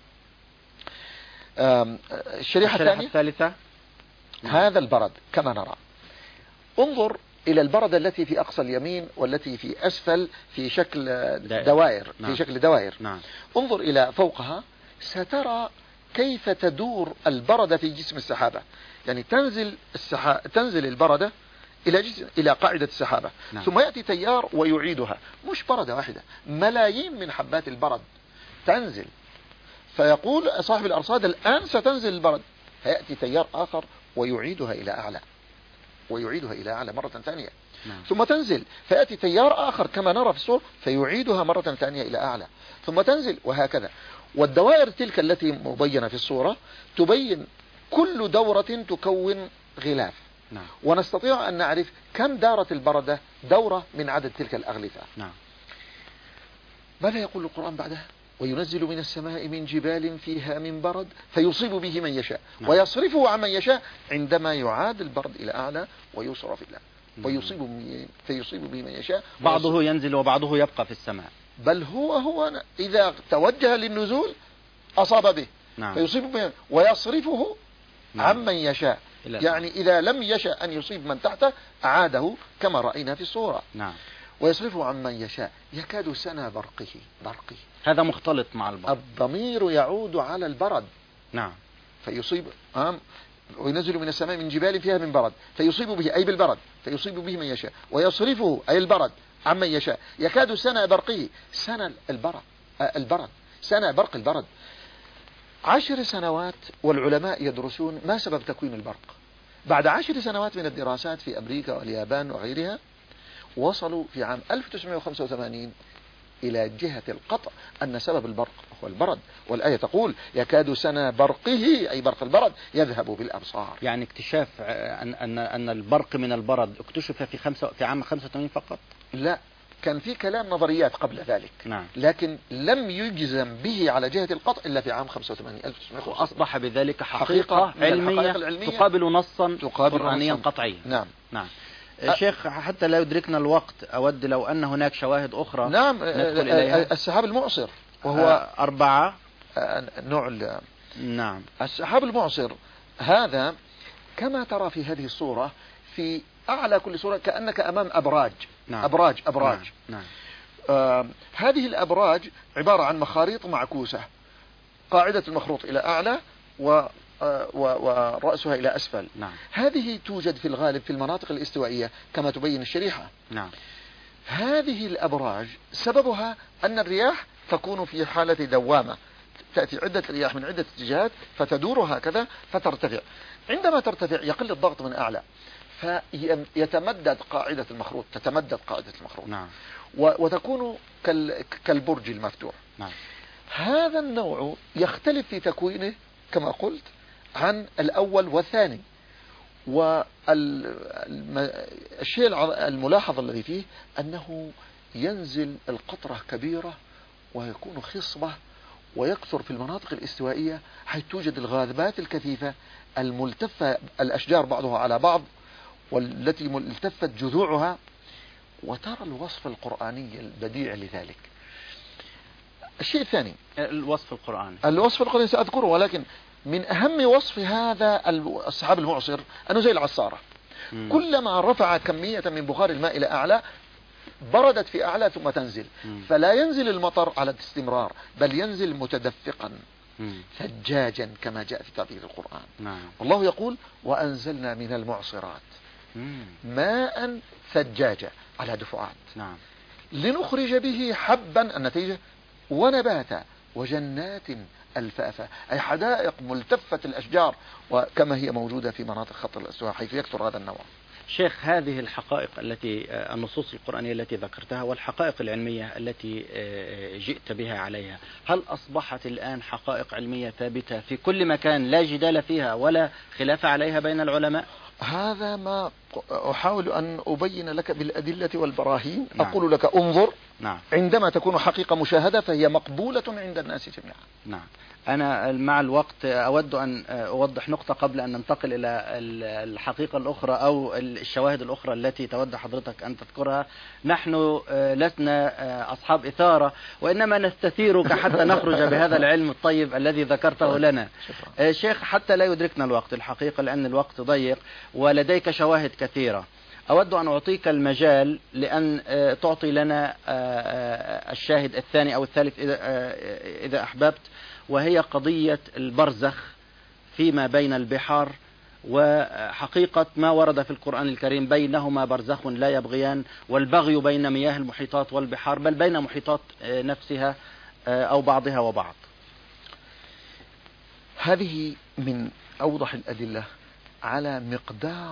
[SPEAKER 2] الشريحة
[SPEAKER 1] الثالثة
[SPEAKER 2] هذا البرد كما نرى. انظر إلى البردة التي في أقصى اليمين والتي في أسفل في شكل دوائر.
[SPEAKER 1] نعم.
[SPEAKER 2] في شكل دوائر.
[SPEAKER 1] نعم.
[SPEAKER 2] انظر إلى فوقها سترى كيف تدور البردة في جسم السحابة. يعني تنزل البردة إلى قاعدة السحابة.
[SPEAKER 1] نعم.
[SPEAKER 2] ثم يأتي تيار ويعيدها، مش بردة واحدة، ملايين من حبات البرد تنزل، فيقول صاحب الأرصاد الآن ستنزل البرد، فيأتي تيار آخر ويعيدها إلى أعلى، ويعيدها إلى أعلى مرة ثانية.
[SPEAKER 1] نعم.
[SPEAKER 2] ثم تنزل فيأتي تيار آخر كما نرى في الصور فيعيدها مرة ثانية إلى أعلى، ثم تنزل، وهكذا. والدوائر تلك التي مبينة في الصورة تبين كل دورة تكون غلاف.
[SPEAKER 1] نعم.
[SPEAKER 2] ونستطيع أن نعرف كم دارت البردة دورة من عدد تلك الأغلفة.
[SPEAKER 1] نعم.
[SPEAKER 2] ماذا يقول القرآن بعدها؟ وينزل من السماء من جبال فيها من برد فيصيب به من يشاء.
[SPEAKER 1] نعم.
[SPEAKER 2] ويصرفه عن من يشاء عندما يعاد البرد إلى أعلى ويصرف إلى فيصيب به من يشاء.
[SPEAKER 1] بعضه ينزل وبعضه يبقى في السماء.
[SPEAKER 2] بل هو إذا توجه للنزول أصاب به.
[SPEAKER 1] نعم.
[SPEAKER 2] فيصيب به ويصرفه
[SPEAKER 1] نعم.
[SPEAKER 2] عن من يشاء. يعني إذا لم يشاء أن يصيب من تحته أعاده كما رأينا في الصورة.
[SPEAKER 1] نعم.
[SPEAKER 2] ويصرفه عن من يشاء يكاد سنا برقه.
[SPEAKER 1] هذا مختلط مع البرد.
[SPEAKER 2] الضمير يعود على البرد.
[SPEAKER 1] نعم.
[SPEAKER 2] فيصيب وينزل من السماء من جبال فيها من برد فيصيب به أي بالبرد فيصيب به من يشاء ويصرفه أي البرد عن من يشاء يكاد سنا برقه. سنا البرد سنا برق البرد. 10 سنوات والعلماء يدرسون ما سبب تكوين البرق. بعد 10 سنوات من الدراسات في أمريكا واليابان وغيرها وصلوا في عام 1985 إلى جهة القطع أن سبب البرق هو البرد. والآية تقول يكاد سنا برقه أي برق البرد يذهب بالأبصار.
[SPEAKER 1] يعني اكتشاف أن البرق من البرد اكتشف في عام 85 فقط؟
[SPEAKER 2] لا، كان في كلام نظريات قبل ذلك.
[SPEAKER 1] نعم.
[SPEAKER 2] لكن لم يجزم به على جهة القطع إلا في عام 85.
[SPEAKER 1] وأصبح بذلك حقيقة علمية تقابل نصا قرآنيا قطعيا.
[SPEAKER 2] نعم.
[SPEAKER 1] نعم. شيخ، حتى لا يدركنا الوقت أود لو أن هناك شواهد أخرى.
[SPEAKER 2] نعم.
[SPEAKER 1] ندخل إليها.
[SPEAKER 2] السحاب المعصر وهو
[SPEAKER 1] 4
[SPEAKER 2] نوع.
[SPEAKER 1] نعم.
[SPEAKER 2] السحاب المعصر هذا كما ترى في هذه الصورة في أعلى كل صورة كأنك أمام أبراج.
[SPEAKER 1] نعم.
[SPEAKER 2] أبراج.
[SPEAKER 1] نعم.
[SPEAKER 2] هذه الأبراج عبارة عن مخاريط معكوسة، قاعدة المخروط إلى أعلى ورأسها إلى أسفل.
[SPEAKER 1] نعم.
[SPEAKER 2] هذه توجد في الغالب في المناطق الاستوائية كما تبين الشريحة.
[SPEAKER 1] نعم.
[SPEAKER 2] هذه الأبراج سببها أن الرياح تكون في حالة دوامة، تأتي عدة رياح من عدة اتجاهات فتدور هكذا فترتفع. عندما ترتفع يقل الضغط من أعلى فيتمدد قاعدة المخروط، تتمدد قاعدة المخروط.
[SPEAKER 1] نعم.
[SPEAKER 2] وتكون كالبرج المفتوح.
[SPEAKER 1] نعم.
[SPEAKER 2] هذا النوع يختلف في تكوينه كما قلت عن الأول والثاني. والشيء الملاحظ الذي فيه أنه ينزل القطرة كبيرة ويكون خصبة ويكثر في المناطق الاستوائية حيث توجد الغابات الكثيفة الملتفة الأشجار بعضها على بعض والتي التفت جذوعها. وترى الوصف القرآني البديع لذلك. الشيء الثاني
[SPEAKER 1] الوصف القرآني
[SPEAKER 2] سأذكره، ولكن من أهم وصف هذا السحاب المعصر أنه زي العصارة. كلما رفع كمية من بخار الماء إلى أعلى بردت في أعلى ثم تنزل. فلا ينزل المطر على الاستمرار بل ينزل متدفقا ثجاجا كما جاء في تعبير القرآن.
[SPEAKER 1] نعم.
[SPEAKER 2] والله يقول وأنزلنا من المعصرات ماء ثجاجا على دفعات.
[SPEAKER 1] نعم.
[SPEAKER 2] لنخرج به حبا النتيجة ونباتا وجنات الفافا أي حدائق ملتفة الأشجار وكما هي موجودة في مناطق خط الاستواء حيث يكثر هذا النوع.
[SPEAKER 1] شيخ، هذه الحقائق التي النصوص القرآنية التي ذكرتها والحقائق العلمية التي جئت بها عليها هل أصبحت الآن حقائق علمية ثابتة في كل مكان لا جدال فيها ولا خلاف عليها بين العلماء؟
[SPEAKER 2] هذا ما أحاول أن أبين لك بالأدلة والبراهين.
[SPEAKER 1] نعم.
[SPEAKER 2] أقول لك انظر.
[SPEAKER 1] نعم.
[SPEAKER 2] عندما تكون حقيقة مشاهدة فهي مقبولة عند الناس جميعا.
[SPEAKER 1] نعم. أنا مع الوقت أود أن أوضح نقطة قبل أن ننتقل إلى الحقيقة الأخرى أو الشواهد الأخرى التي تود حضرتك أن تذكرها. نحن لسنا أصحاب إثارة، وإنما نستثيرك حتى نخرج بهذا العلم الطيب الذي ذكرته لنا. شيخ، حتى لا يدركنا الوقت الحقيقة لأن الوقت ضيق ولديك شواهد كثيرة، أود أن أعطيك المجال لأن تعطي لنا الشاهد الثاني أو الثالث إذا أحببت، وهي قضية البرزخ فيما بين البحار، وحقيقة ما ورد في القرآن الكريم بينهما برزخ لا يبغيان، والبغي بين مياه المحيطات والبحار، بل بين محيطات نفسها أو بعضها وبعض.
[SPEAKER 2] هذه من أوضح الأدلة على مقدار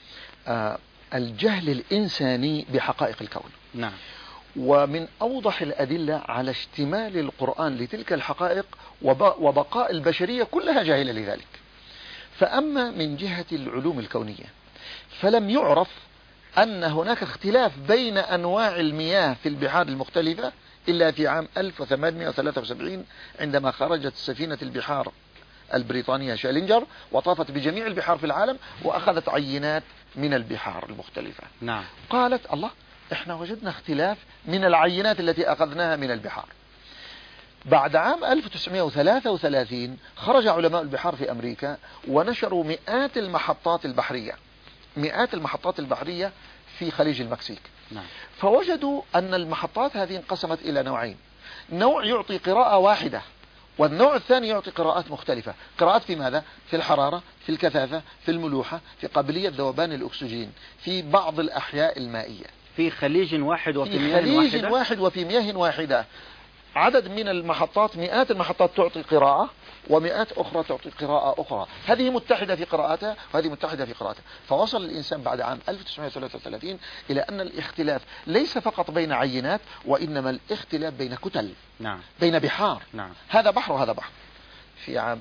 [SPEAKER 2] الجهل الإنساني بحقائق الكون.
[SPEAKER 1] نعم.
[SPEAKER 2] ومن أوضح الأدلة على اشتمال القرآن لتلك الحقائق وبقاء البشرية كلها جاهلة لذلك. فأما من جهة العلوم الكونية فلم يعرف أن هناك اختلاف بين أنواع المياه في البحار المختلفة إلا في عام 1873 عندما خرجت سفينة البحار البريطانية شالنجر وطافت بجميع البحار في العالم وأخذت عينات من البحار المختلفة.
[SPEAKER 1] نعم.
[SPEAKER 2] قالت الله، احنا وجدنا اختلاف من العينات التي أخذناها من البحار. بعد عام 1933 خرج علماء البحار في أمريكا ونشروا مئات المحطات البحرية في خليج المكسيك.
[SPEAKER 1] نعم.
[SPEAKER 2] فوجدوا أن المحطات هذه انقسمت إلى نوعين، نوع يعطي قراءة واحدة والنوع الثاني يعطي قراءات مختلفة. قراءات في ماذا؟ في الحرارة، في الكثافة، في الملوحة، في قابلية ذوبان الأكسجين، في بعض الأحياء المائية.
[SPEAKER 1] في خليج واحد وفي مياه
[SPEAKER 2] خليج واحد وفي مياه واحدة. عدد من المحطات، مئات المحطات تعطي قراءة ومئات أخرى تعطي قراءة أخرى. هذه متحدة في قراءتها وهذه متحدة في قراءتها. فوصل الإنسان بعد عام 1933 إلى أن الاختلاف ليس فقط بين عينات وإنما الاختلاف بين كتل.
[SPEAKER 1] نعم.
[SPEAKER 2] بين بحار.
[SPEAKER 1] نعم.
[SPEAKER 2] هذا بحر وهذا بحر. في عام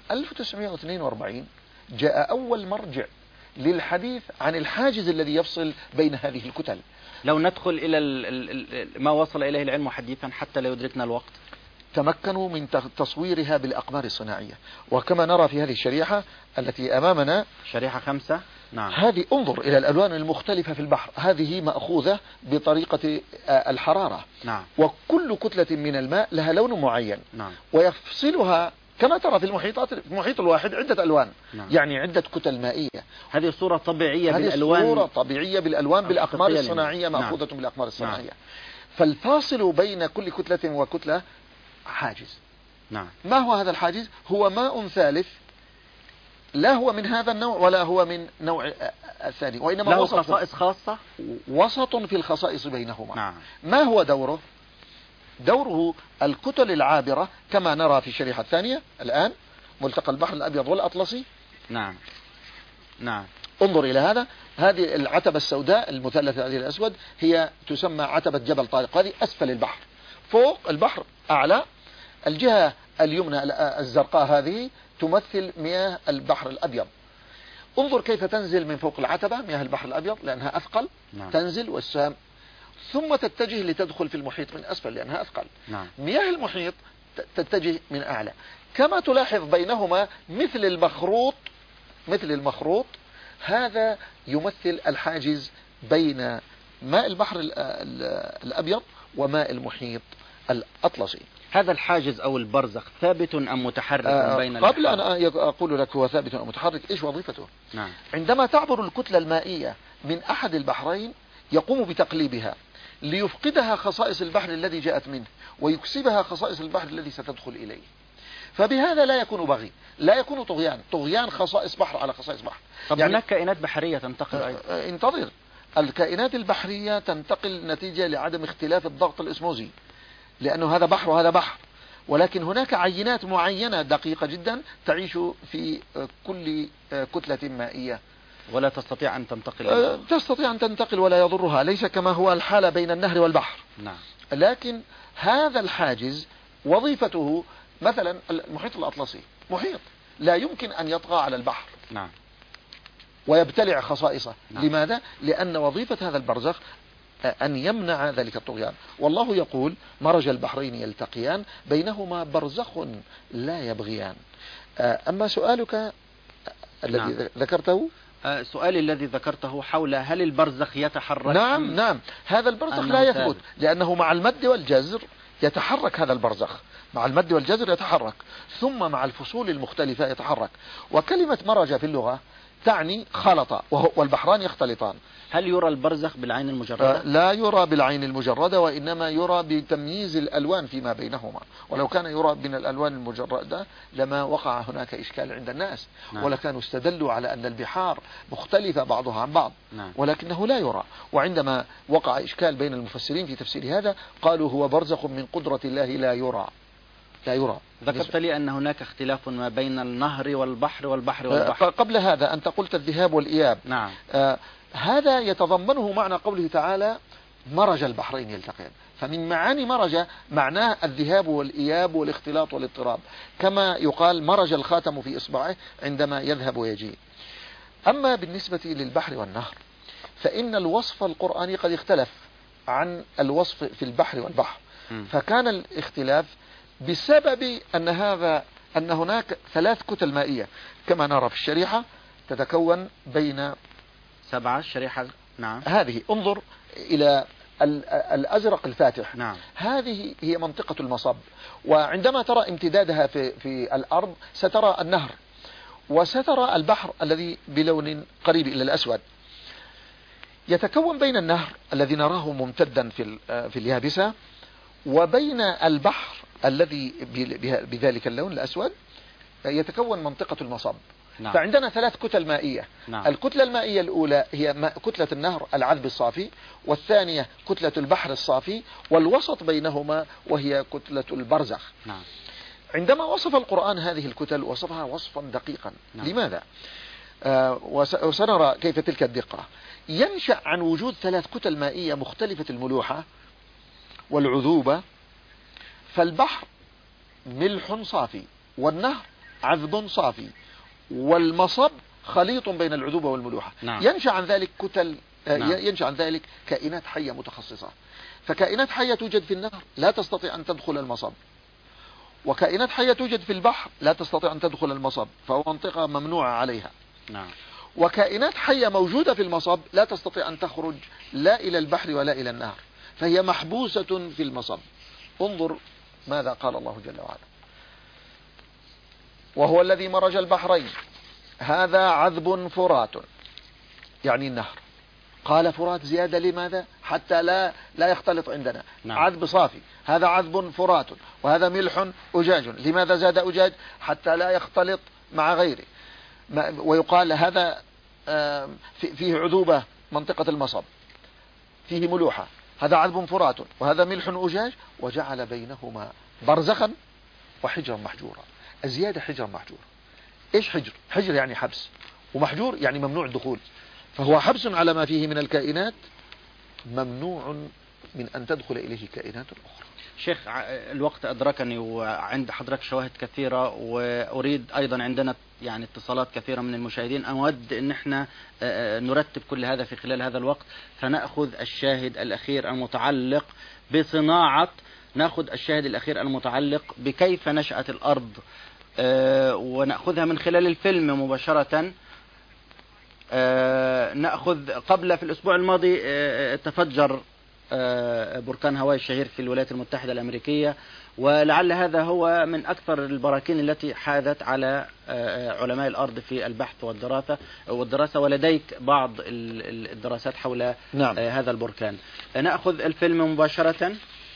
[SPEAKER 2] 1942 جاء أول مرجع للحديث عن الحاجز الذي يفصل بين هذه الكتل.
[SPEAKER 1] لو ندخل إلى ما وصل إليه العلم حديثا حتى لا يدركنا الوقت.
[SPEAKER 2] تمكنوا من تصويرها بالأقمار الصناعية، وكما نرى في هذه الشريحة التي أمامنا،
[SPEAKER 1] شريحة 5. نعم.
[SPEAKER 2] هذه انظر إلى الألوان المختلفة في البحر، هذه مأخوذة بطريقة الحرارة.
[SPEAKER 1] نعم.
[SPEAKER 2] وكل كتلة من الماء لها لون معين.
[SPEAKER 1] نعم.
[SPEAKER 2] ويفصلها كما ترى في المحيطات، في المحيط الواحد عدة ألوان.
[SPEAKER 1] نعم.
[SPEAKER 2] يعني عدة كتل مائية.
[SPEAKER 1] هذه صورة طبيعية
[SPEAKER 2] هذه
[SPEAKER 1] بالألوان،
[SPEAKER 2] صورة طبيعية بالألوان بالأقمار الصناعية، مأخوذة
[SPEAKER 1] نعم.
[SPEAKER 2] بالأقمار الصناعية.
[SPEAKER 1] نعم.
[SPEAKER 2] فالفاصل بين كل كتلة وكتلة حاجز.
[SPEAKER 1] نعم.
[SPEAKER 2] ما هو هذا الحاجز؟ هو ماء ثالث، لا هو من هذا النوع ولا هو من نوع الثاني، وإنما
[SPEAKER 1] له
[SPEAKER 2] وسط
[SPEAKER 1] خصائص خاصة،
[SPEAKER 2] وسط في الخصائص بينهما.
[SPEAKER 1] نعم.
[SPEAKER 2] ما هو دوره؟ دوره الكتل العابرة كما نرى في الشريحة الثانية الآن، ملتقى البحر الأبيض والأطلسي.
[SPEAKER 1] نعم. نعم.
[SPEAKER 2] انظر إلى هذا، هذه العتبة السوداء المثلثة هذه الأسود هي تسمى عتبة جبل طارق، هذه أسفل البحر. فوق البحر أعلى، الجهة اليمنى الزرقاء هذه تمثل مياه البحر الأبيض. انظر كيف تنزل من فوق العتبة مياه البحر الأبيض لأنها أثقل.
[SPEAKER 1] نعم.
[SPEAKER 2] تنزل والسام ثم تتجه لتدخل في المحيط من أسفل لأنها أثقل.
[SPEAKER 1] نعم.
[SPEAKER 2] مياه المحيط تتجه من أعلى. كما تلاحظ بينهما مثل المخروط، هذا يمثل الحاجز بين ماء البحر الأبيض وماء المحيط الأطلسي.
[SPEAKER 1] هذا الحاجز أو البرزخ ثابت أم متحرك بين البحار؟
[SPEAKER 2] قبل أن أقول لك هو ثابت أو متحرك، إيش وظيفته؟
[SPEAKER 1] نعم.
[SPEAKER 2] عندما تعبر الكتلة المائية من أحد البحرين يقوم بتقليبها ليفقدها خصائص البحر الذي جاءت منه ويكسبها خصائص البحر الذي ستدخل إليه. فبهذا لا يكون بغي، لا يكون طغيان خصائص بحر على خصائص بحر.
[SPEAKER 1] طب يعني هناك كائنات بحرية تنتقل أيضا؟
[SPEAKER 2] انتظر، الكائنات البحرية تنتقل نتيجة لعدم اختلاف الضغط الإسموزي، لأنه هذا بحر وهذا بحر، ولكن هناك عينات معينة دقيقة جدا تعيش في كل كتلة مائية
[SPEAKER 1] ولا تستطيع أن تنتقل.
[SPEAKER 2] تستطيع أن تنتقل ولا يضرها، ليس كما هو الحالة بين النهر والبحر.
[SPEAKER 1] نعم.
[SPEAKER 2] لكن هذا الحاجز وظيفته مثلا المحيط الأطلسي محيط لا يمكن أن يطغى على البحر.
[SPEAKER 1] نعم.
[SPEAKER 2] ويبتلع خصائصه.
[SPEAKER 1] نعم.
[SPEAKER 2] لماذا؟ لأن وظيفة هذا البرزخ أن يمنع ذلك الطغيان. والله يقول مرج البحرين يلتقيان بينهما برزخ لا يبغيان. أما سؤالك الذي ذكرته،
[SPEAKER 1] سؤالي الذي ذكرته حول هل البرزخ يتحرك؟
[SPEAKER 2] نعم هذا البرزخ لا يثبت، لأنه مع المد والجزر يتحرك. هذا البرزخ مع المد والجزر يتحرك، ثم مع الفصول المختلفة يتحرك. وكلمة مرج في اللغة تعني خلط، والبحران يختلطان.
[SPEAKER 1] هل يرى البرزخ بالعين المجردة؟
[SPEAKER 2] لا يرى بالعين المجردة، وإنما يرى بتمييز الألوان فيما بينهما. ولو كان يرى من الألوان المجردة لما وقع هناك إشكال عند الناس.
[SPEAKER 1] نعم.
[SPEAKER 2] ولكانوا استدلوا على أن البحار مختلفة بعضها عن بعض.
[SPEAKER 1] نعم.
[SPEAKER 2] ولكنه لا يرى. وعندما وقع إشكال بين المفسرين في تفسير هذا قالوا هو برزخ من قدرة الله لا يرى.
[SPEAKER 1] ذكرت لي أن هناك اختلاف ما بين النهر والبحر والبحر.
[SPEAKER 2] قبل هذا أنت قلت الذهاب والإياب.
[SPEAKER 1] نعم.
[SPEAKER 2] هذا يتضمنه معنى قوله تعالى مرج البحرين يلتقيان. فمن معاني مرج معناه الذهاب والإياب والاختلاط والاضطراب، كما يقال مرج الخاتم في إصبعه عندما يذهب ويجيء. أما بالنسبة للبحر والنهر فإن الوصف القرآني قد اختلف عن الوصف في البحر والبحر. فكان الاختلاف بسبب أن هناك 3 كتل مائية كما نرى في الشريحة، تتكون بين
[SPEAKER 1] 7 الشريحة. نعم.
[SPEAKER 2] هذه انظر إلى الأزرق الفاتح.
[SPEAKER 1] نعم.
[SPEAKER 2] هذه هي منطقة المصب، وعندما ترى امتدادها في الأرض سترى النهر، وسترى البحر الذي بلون قريب إلى الأسود. يتكون بين النهر الذي نراه ممتدا في اليابسة وبين البحر الذي بذلك اللون الأسود يتكون منطقة المصب.
[SPEAKER 1] نعم.
[SPEAKER 2] فعندنا 3 كتل مائية.
[SPEAKER 1] نعم.
[SPEAKER 2] الكتلة المائية الأولى هي كتلة النهر العذب الصافي، والثانية كتلة البحر الصافي، والوسط بينهما وهي كتلة البرزخ.
[SPEAKER 1] نعم.
[SPEAKER 2] عندما وصف القرآن هذه الكتل وصفها وصفا دقيقا.
[SPEAKER 1] نعم.
[SPEAKER 2] لماذا؟ وسنرى كيف تلك الدقة. ينشأ عن وجود 3 كتل مائية مختلفة الملوحة والعذوبة. فالبحر ملح صافي، والنهر عذب صافي، والمصب خليط بين العذوبة والملوحة.
[SPEAKER 1] نعم.
[SPEAKER 2] ينشأ عن ذلك
[SPEAKER 1] نعم.
[SPEAKER 2] ينشأ عن ذلك كائنات حية متخصصة. فكائنات حية توجد في النهر لا تستطيع أن تدخل المصب، وكائنات حية توجد في البحر لا تستطيع أن تدخل المصب، فهو منطقة ممنوعة عليها.
[SPEAKER 1] نعم.
[SPEAKER 2] وكائنات حية موجودة في المصب لا تستطيع أن تخرج لا إلى البحر ولا إلى النهر، فهي محبوسة في المصب. انظر ماذا قال الله جل وعلا: وهو الذي مرج البحرين هذا عذب فرات، يعني النهر. قال فرات زيادة لماذا؟ حتى لا يختلط عندنا.
[SPEAKER 1] نعم.
[SPEAKER 2] عذب صافي، هذا عذب فرات، وهذا ملح أجاج. لماذا زاد أجاج؟ حتى لا يختلط مع غيره. ويقال هذا فيه عذوبة منطقة المصب، فيه ملوحة، هذا عذب فرات وهذا ملح أجاج، وجعل بينهما برزخا وحجرا محجورا. الزيادة حجرا محجورا. إيش حجر؟ حجر يعني حبس، ومحجور يعني ممنوع الدخول. فهو حبس على ما فيه من الكائنات، ممنوع من أن تدخل إليه كائنات أخرى.
[SPEAKER 1] شيخ، الوقت أدركني وعند حضرتك شواهد كثيرة، وأريد أيضا عندنا يعني اتصالات كثيرة من المشاهدين. أود أن احنا نرتب كل هذا في خلال هذا الوقت، فنأخذ الشاهد الأخير المتعلق بصناعة، نأخذ الشاهد الأخير المتعلق بكيف نشأت الأرض، ونأخذها من خلال الفيلم مباشرة. نأخذ قبل في الأسبوع الماضي تفجر بركان هاواي الشهير في الولايات المتحدة الأمريكية، ولعل هذا هو من أكثر البراكين التي حاذت على علماء الأرض في البحث والدراسة، ولديك بعض الدراسات حول
[SPEAKER 2] نعم.
[SPEAKER 1] هذا البركان. نأخذ الفيلم مباشرة.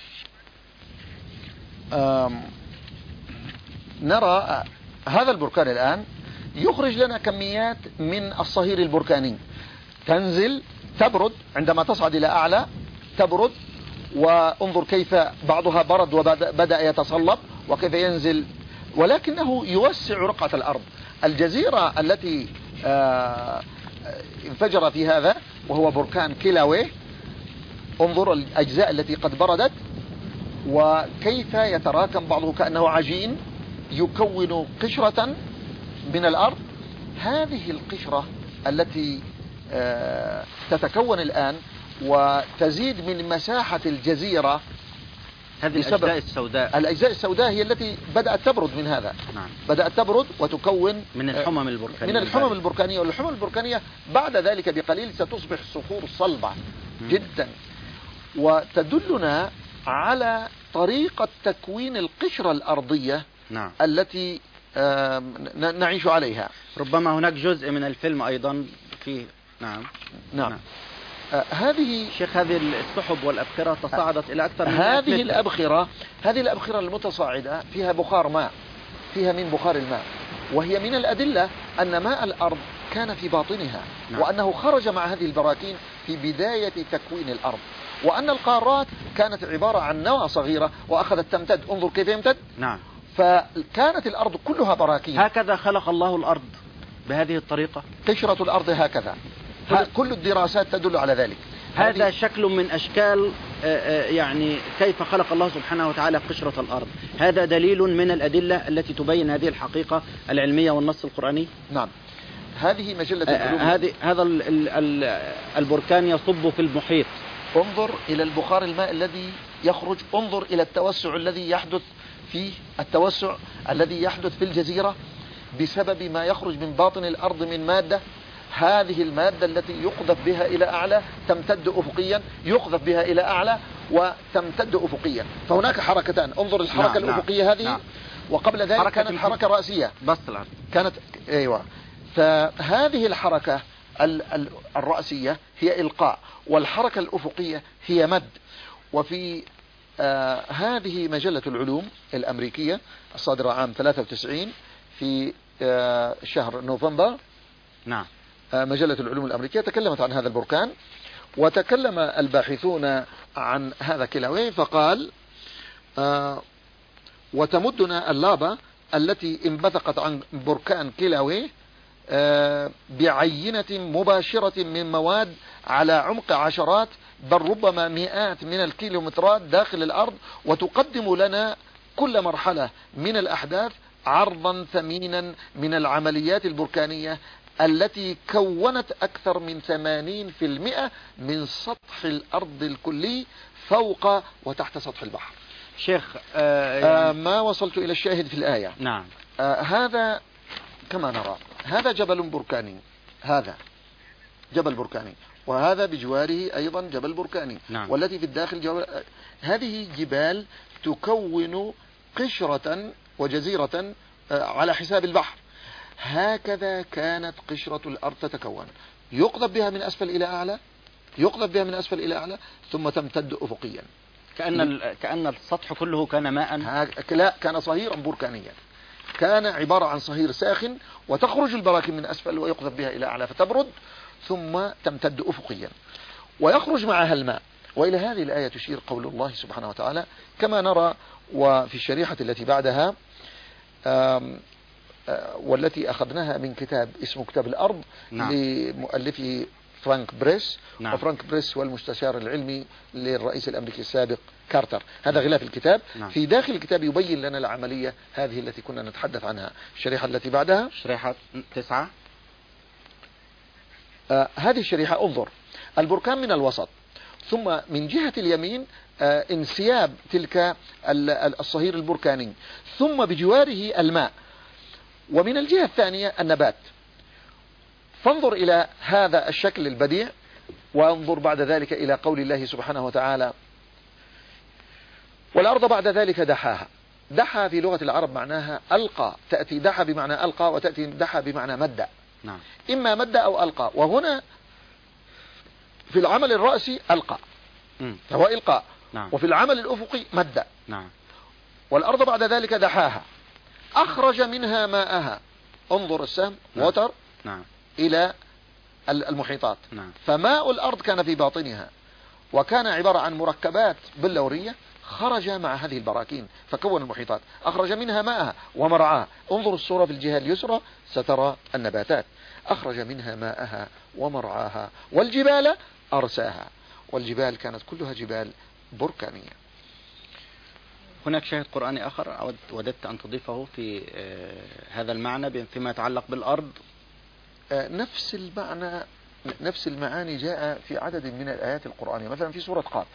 [SPEAKER 2] نرى هذا البركان الآن يخرج لنا كميات من الصهير البركاني، تنزل تبرد، عندما تصعد إلى أعلى تبرد، وانظر كيف بعضها برد وبدأ يتصلب وكيف ينزل، ولكنه يوسع رقعة الأرض. الجزيرة التي انفجر في هذا وهو بركان كيلاوي، انظر الأجزاء التي قد بردت وكيف يتراكم بعضه كأنه عجين يكون قشرة من الأرض. هذه القشرة التي تتكون الآن وتزيد من مساحة الجزيرة.
[SPEAKER 1] هذه الأجزاء السوداء،
[SPEAKER 2] الأجزاء السوداء هي التي بدأت تبرد من هذا.
[SPEAKER 1] نعم.
[SPEAKER 2] بدأت تبرد وتكون
[SPEAKER 1] من الحمم البركانية.
[SPEAKER 2] من الحمم البركانية، والحمم البركانية بعد ذلك بقليل ستصبح صخور صلبة جدا، وتدلنا على طريقة تكوين القشرة الأرضية.
[SPEAKER 1] نعم.
[SPEAKER 2] التي نعيش عليها.
[SPEAKER 1] ربما هناك جزء من الفيلم أيضا فيه. نعم.
[SPEAKER 2] نعم. هذه
[SPEAKER 1] شيخ، هذه السحب والأبخرة تصاعدت إلى أكثر من
[SPEAKER 2] هذه الأبخرة المتصاعدة فيها بخار ماء، فيها من بخار الماء، وهي من الأدلة أن ماء الأرض كان في باطنها. نعم. وأنه خرج مع هذه البراكين في بداية تكوين الأرض، وأن القارات كانت عبارة عن نواة صغيرة وأخذت تمتد. انظر كيف يمتد.
[SPEAKER 1] نعم.
[SPEAKER 2] فكانت الأرض كلها براكين.
[SPEAKER 1] هكذا خلق الله الأرض بهذه الطريقة.
[SPEAKER 2] قشرة الأرض هكذا. كل الدراسات تدل على ذلك.
[SPEAKER 1] هذا شكل من أشكال يعني كيف خلق الله سبحانه وتعالى قشرة الأرض. هذا دليل من الأدلة التي تبين هذه الحقيقة العلمية والنص القرآني.
[SPEAKER 2] نعم. هذه مجلة العلوم.
[SPEAKER 1] هذا البركان يصب في المحيط.
[SPEAKER 2] انظر إلى البخار الماء الذي يخرج، انظر إلى التوسع الذي يحدث فيه، التوسع الذي يحدث في الجزيرة بسبب ما يخرج من باطن الأرض من مادة. هذه المادة التي يقذف بها إلى أعلى تمتد أفقيا، يقذف بها إلى أعلى وتمتد أفقيا. فهناك حركتان. انظر الحركة الأفقية هذه. نعم. وقبل ذلك كانت حركة رأسية.
[SPEAKER 1] بس الأرض
[SPEAKER 2] كانت أيوة. فهذه الحركة الرأسية هي إلقاء، والحركة الأفقية هي مد. وفي هذه مجلة العلوم الأمريكية الصادرة عام 93 في شهر نوفمبر.
[SPEAKER 1] نعم.
[SPEAKER 2] مجلة العلوم الأمريكية تكلمت عن هذا البركان، وتكلم الباحثون عن هذا كلاوي، فقال وتمدنا اللابا التي انبثقت عن بركان كلاوي بعينة مباشرة من مواد على عمق عشرات بل ربما مئات من الكيلومترات داخل الأرض، وتقدم لنا كل مرحلة من الأحداث عرضا ثمينا من العمليات البركانية التي كونت أكثر من 80% من سطح الأرض الكلي فوق وتحت سطح البحر.
[SPEAKER 1] شيخ
[SPEAKER 2] ما وصلت إلى الشاهد في الآية.
[SPEAKER 1] نعم.
[SPEAKER 2] هذا كما نرى، هذا جبل بركاني، هذا جبل بركاني، وهذا بجواره أيضا جبل بركاني.
[SPEAKER 1] نعم.
[SPEAKER 2] والتي في الداخل هذه جبال تكون قشرة وجزيرة على حساب البحر. هكذا كانت قشرة الأرض تتكون، يقذف بها من أسفل إلى أعلى، يقذف بها من أسفل إلى أعلى، ثم تمتد أفقيا.
[SPEAKER 1] كأن السطح كله كان ماء.
[SPEAKER 2] لا، كان صهيرا بركانيا، كان عبارة عن صهير ساخن، وتخرج البراكين من أسفل ويقذف بها إلى أعلى فتبرد ثم تمتد أفقيا ويخرج معها الماء. وإلى هذه الآية تشير قول الله سبحانه وتعالى كما نرى. وفي الشريحة التي بعدها والتي أخذناها من كتاب اسمه كتاب الأرض. نعم. لمؤلفه فرانك بريس. نعم. وفرانك بريس هو المستشار العلمي للرئيس الأمريكي السابق كارتر. هذا غلاف الكتاب.
[SPEAKER 1] نعم.
[SPEAKER 2] في داخل الكتاب يبين لنا العملية هذه التي كنا نتحدث عنها. الشريحة التي بعدها
[SPEAKER 1] شريحة 9.
[SPEAKER 2] هذه الشريحة انظر البركان من الوسط، ثم من جهة اليمين انسياب تلك الصهير البركاني، ثم بجواره الماء، ومن الجهة الثانية النبات. فانظر إلى هذا الشكل البديع، وانظر بعد ذلك إلى قول الله سبحانه وتعالى والأرض بعد ذلك دحاها. دحى في لغة العرب معناها ألقى، تأتي دحى بمعنى ألقى، وتأتي دحى بمعنى مد.
[SPEAKER 1] نعم.
[SPEAKER 2] إما مد أو ألقى، وهنا في العمل الرأسي ألقى هو إلقاء.
[SPEAKER 1] نعم.
[SPEAKER 2] وفي العمل الأفقي مد.
[SPEAKER 1] نعم.
[SPEAKER 2] والأرض بعد ذلك دحاها أخرج منها ماءها. انظر السهم.
[SPEAKER 1] نعم.
[SPEAKER 2] وتر.
[SPEAKER 1] نعم.
[SPEAKER 2] إلى المحيطات.
[SPEAKER 1] نعم.
[SPEAKER 2] فماء الأرض كان في باطنها، وكان عبارة عن مركبات بلورية خرج مع هذه البراكين فكون المحيطات. أخرج منها ماءها ومرعاها. انظر الصورة في الجهة اليسرى سترى النباتات. أخرج منها ماءها ومرعاها والجبال أرساها. والجبال كانت كلها جبال بركانية.
[SPEAKER 1] هناك شاهد قرآني آخر وددت أن تضيفه في هذا المعنى فيما يتعلق بالأرض.
[SPEAKER 2] نفس المعنى، نفس المعاني جاء في عدد من الآيات القرآنية. مثلا في سورة قاف: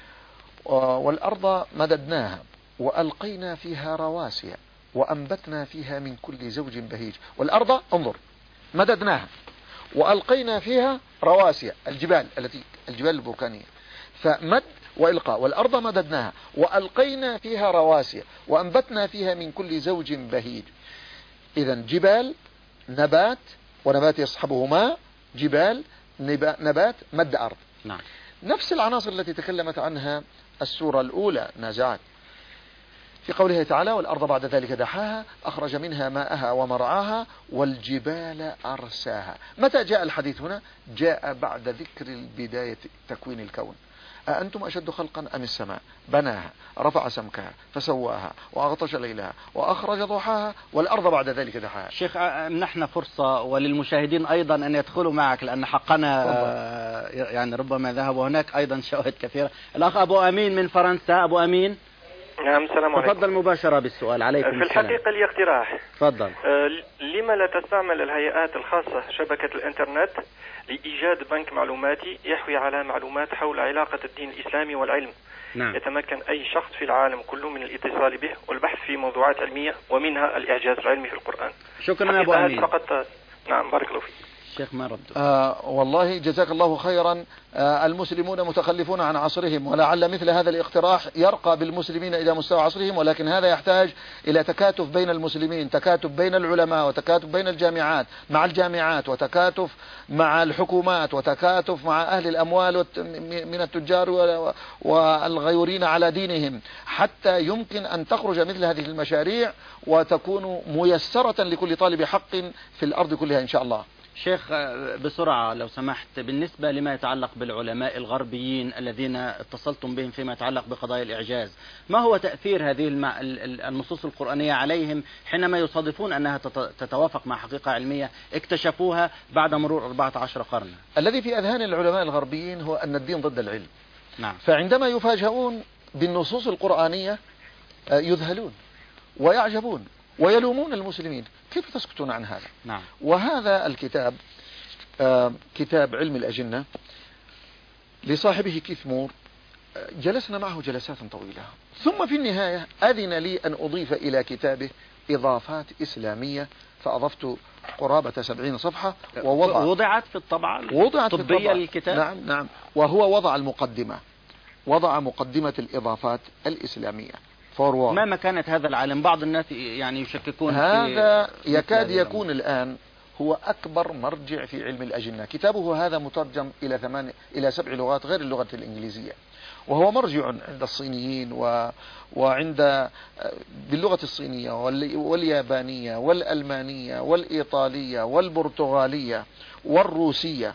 [SPEAKER 2] والأرض مددناها وألقينا فيها رواسي وأنبتنا فيها من كل زوج بهيج. والأرض انظر مددناها وألقينا فيها رواسي، الجبال البركانية، فمد وإلقاء. والأرض مددناها وألقينا فيها رواسي وأنبتنا فيها من كل زوج بهيج. إذا جبال نبات، ونبات يصحبه ماء، جبال نبات مد أرض.
[SPEAKER 1] نعم.
[SPEAKER 2] نفس العناصر التي تكلمت عنها السورة الأولى نازعات في قوله تعالى: والأرض بعد ذلك دحاها أخرج منها ماءها ومرعاها والجبال أرساها. متى جاء الحديث هنا؟ جاء بعد ذكر البداية تكوين الكون. أأنتم أشد خلقا أم السماء بناها رفع سمكها فسواها وأغطش ليلها وأخرج ضحاها والأرض بعد ذلك دحاها.
[SPEAKER 1] شيخ، منحنا فرصة وللمشاهدين أيضا أن يدخلوا معك، لأن حقنا يعني ربما ذهبوا هناك أيضا شواهد كثيرة. الأخ أبو أمين من فرنسا. أبو أمين.
[SPEAKER 6] نعم، السلام عليكم.
[SPEAKER 1] تفضل مباشرة بالسؤال. عليكم
[SPEAKER 6] في
[SPEAKER 1] السلام.
[SPEAKER 6] الحقيقة لي اقتراح.
[SPEAKER 1] تفضل.
[SPEAKER 6] لما لا تستعمل الهيئات الخاصة شبكة الإنترنت لإيجاد بنك معلوماتي يحوي على معلومات حول علاقة الدين الإسلامي والعلم؟
[SPEAKER 1] نعم.
[SPEAKER 6] يتمكن أي شخص في العالم كله من الاتصال به والبحث في موضوعات علمية ومنها الإعجاز العلمي في القرآن.
[SPEAKER 1] شكرا يا أبو أمين.
[SPEAKER 6] فقط. نعم، بارك الله فيك.
[SPEAKER 1] الشيخ ما رد.
[SPEAKER 2] والله جزاك الله خيرا. المسلمون متخلفون عن عصرهم، ولعل مثل هذا الاقتراح يرقى بالمسلمين إلى مستوى عصرهم، ولكن هذا يحتاج إلى تكاتف بين المسلمين، تكاتف بين العلماء، وتكاتف بين الجامعات مع الجامعات، وتكاتف مع الحكومات، وتكاتف مع أهل الأموال من التجار والغيورين على دينهم، حتى يمكن أن تخرج مثل هذه المشاريع وتكون ميسرة لكل طالب حق في الأرض كلها إن شاء الله.
[SPEAKER 1] شيخ بسرعة لو سمحت، بالنسبة لما يتعلق بالعلماء الغربيين الذين اتصلتم بهم فيما يتعلق بقضايا الإعجاز، ما هو تأثير هذه النصوص القرآنية عليهم حينما يصادفون أنها تتوافق مع حقيقة علمية اكتشفوها بعد مرور 14 قرنا؟
[SPEAKER 2] الذي في أذهان العلماء الغربيين هو أن الدين ضد العلم.
[SPEAKER 1] نعم.
[SPEAKER 2] فعندما يفاجئون بالنصوص القرآنية يذهلون ويعجبون ويلومون المسلمين، كيف تسكتون عن هذا؟
[SPEAKER 1] نعم.
[SPEAKER 2] وهذا الكتاب كتاب علم الأجنة لصاحبه كيث مور، جلسنا معه جلسات طويلة، ثم في النهاية أذن لي أن أضيف إلى كتابه إضافات إسلامية، فأضفت قرابة 70 صفحة
[SPEAKER 1] وضعت في الطبعة الطبية للكتاب.
[SPEAKER 2] نعم. وهو وضع مقدمة الإضافات الإسلامية.
[SPEAKER 1] ما مكانة هذا العالم؟ بعض الناس يعني يشككون
[SPEAKER 2] هذا يكاد يكون الآن هو أكبر مرجع في علم الأجنة. كتابه هذا مترجم إلى 7 لغات غير اللغة الإنجليزية، وهو مرجع عند الصينيين وعند باللغة الصينية واليابانية والألمانية والإيطالية والبرتغالية والروسية.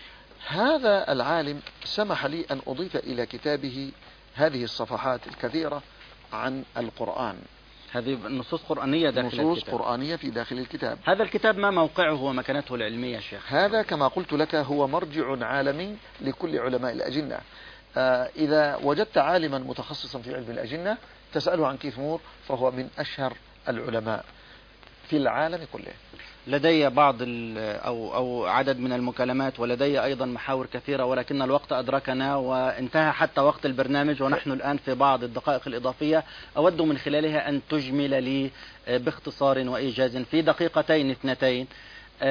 [SPEAKER 2] هذا العالم سمح لي أن أضيف إلى كتابه هذه الصفحات الكثيرة عن القرآن.
[SPEAKER 1] هذه نصوص قرآنية داخل الكتاب.
[SPEAKER 2] نصوص قرآنية في داخل الكتاب.
[SPEAKER 1] هذا الكتاب ما موقعه ومكانته العلمية شيخ؟
[SPEAKER 2] هذا كما قلت لك هو مرجع عالمي لكل علماء الأجنة. إذا وجدت عالما متخصصا في علم الأجنة تسأله عن كيث مور، فهو من أشهر العلماء في العالم كله.
[SPEAKER 1] لدي بعض أو عدد من المكالمات، ولدي أيضا محاور كثيرة، ولكن الوقت أدركنا وانتهى حتى وقت البرنامج، ونحن الآن في بعض الدقائق الإضافية أود من خلالها أن تجمل لي باختصار وإيجاز في 2 دقيقتين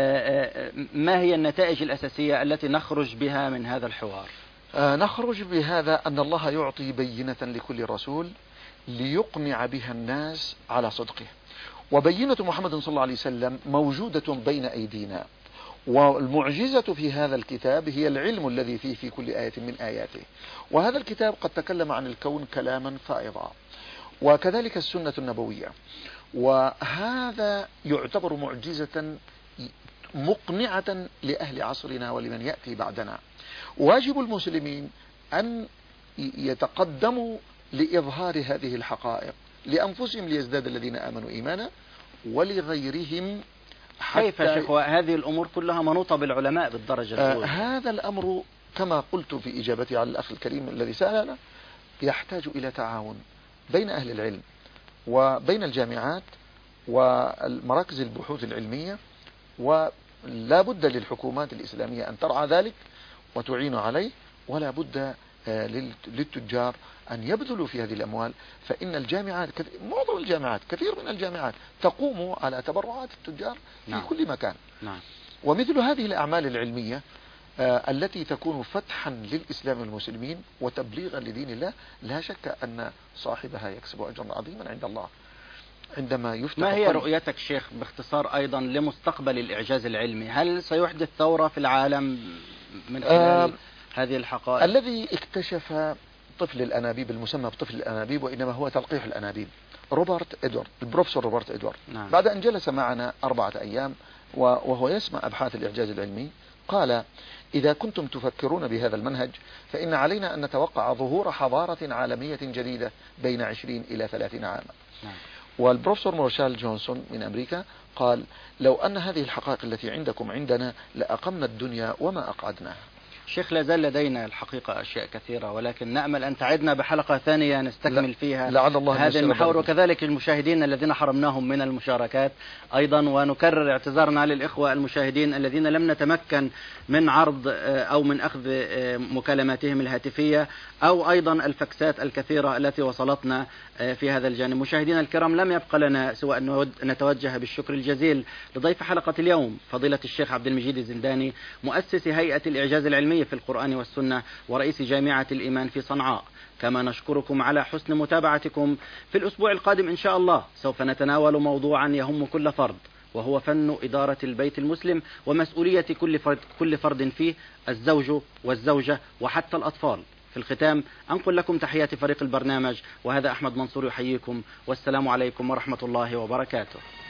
[SPEAKER 1] ما هي النتائج الأساسية التي نخرج بها من هذا الحوار؟
[SPEAKER 2] نخرج بهذا أن الله يعطي بينة لكل رسول ليقنع بها الناس على صدقه، وبينة محمد صلى الله عليه وسلم موجودة بين أيدينا، والمعجزة في هذا الكتاب هي العلم الذي فيه في كل آية من آياته. وهذا الكتاب قد تكلم عن الكون كلاما فائضا، وكذلك السنة النبوية، وهذا يعتبر معجزة مقنعة لأهل عصرنا ولمن يأتي بعدنا. واجب المسلمين أن يتقدموا لإظهار هذه الحقائق لأنفسهم ليزداد الذين آمنوا إيمانا ولغيرهم.
[SPEAKER 1] كيف يا شيخ؟ هذه الأمور كلها منوطة بالعلماء بالدرجة الأولى.
[SPEAKER 2] هذا الأمر كما قلت في إجابتي على الأخ الكريم الذي سألنا يحتاج إلى تعاون بين أهل العلم وبين الجامعات ومراكز البحوث العلمية لا بد للحكومات الإسلامية أن ترعى ذلك وتعين عليه، ولا بد للتجار أن يبذلوا في هذه الأموال، فإن الجامعات معظم الجامعات كثير من الجامعات تقوم على تبرعات التجار في كل مكان. ومثل هذه الأعمال العلمية التي تكون فتحا للإسلام والمسلمين وتبليغا لدين الله، لا شك أن صاحبها يكسب أجرا عظيما عند الله. عندما يفتح
[SPEAKER 1] ما هي رؤيتك شيخ باختصار أيضا لمستقبل الإعجاز العلمي؟ هل سيحدث ثورة في العالم من خلال هذه الحقائق؟
[SPEAKER 2] الذي اكتشف طفل الأنابيب المسمى بطفل الأنابيب، وإنما هو تلقيح الأنابيب، روبرت إدوارد، البروفيسور روبرت إدوارد. بعد أن جلس معنا 4 أيام وهو يسمع أبحاث الإعجاز العلمي، قال: إذا كنتم تفكرون بهذا المنهج فإن علينا أن نتوقع ظهور حضارة عالمية جديدة بين 20 إلى 30 عاما. والبروفيسور مورشال جونسون من أمريكا قال: لو أن هذه الحقائق التي عندكم عندنا لأقمنا الدنيا وما أقعدناها.
[SPEAKER 1] شيخ، لا زال لدينا الحقيقة أشياء كثيرة، ولكن نأمل أن تعدنا بحلقة ثانية نستكمل فيها هذه المحاور، وكذلك المشاهدين الذين حرمناهم من المشاركات أيضا. ونكرر اعتذارنا للإخوة المشاهدين الذين لم نتمكن من عرض أو من أخذ مكالماتهم الهاتفية، أو أيضا الفكسات الكثيرة التي وصلتنا في هذا الجانب. مشاهدينا الكرام، لم يبقى لنا سوى أن نتوجه بالشكر الجزيل لضيف حلقة اليوم فضيلة الشيخ عبد المجيد الزنداني، مؤسس هيئة الإعجاز العلمي في القرآن والسنة ورئيس جامعة الإيمان في صنعاء. كما نشكركم على حسن متابعتكم. في الأسبوع القادم إن شاء الله سوف نتناول موضوعا يهم كل فرد، وهو فن إدارة البيت المسلم ومسؤولية كل فرد فيه، الزوج والزوجة وحتى الأطفال. في الختام أنقل لكم تحيات فريق البرنامج، وهذا أحمد منصور يحييكم، والسلام عليكم ورحمة الله وبركاته.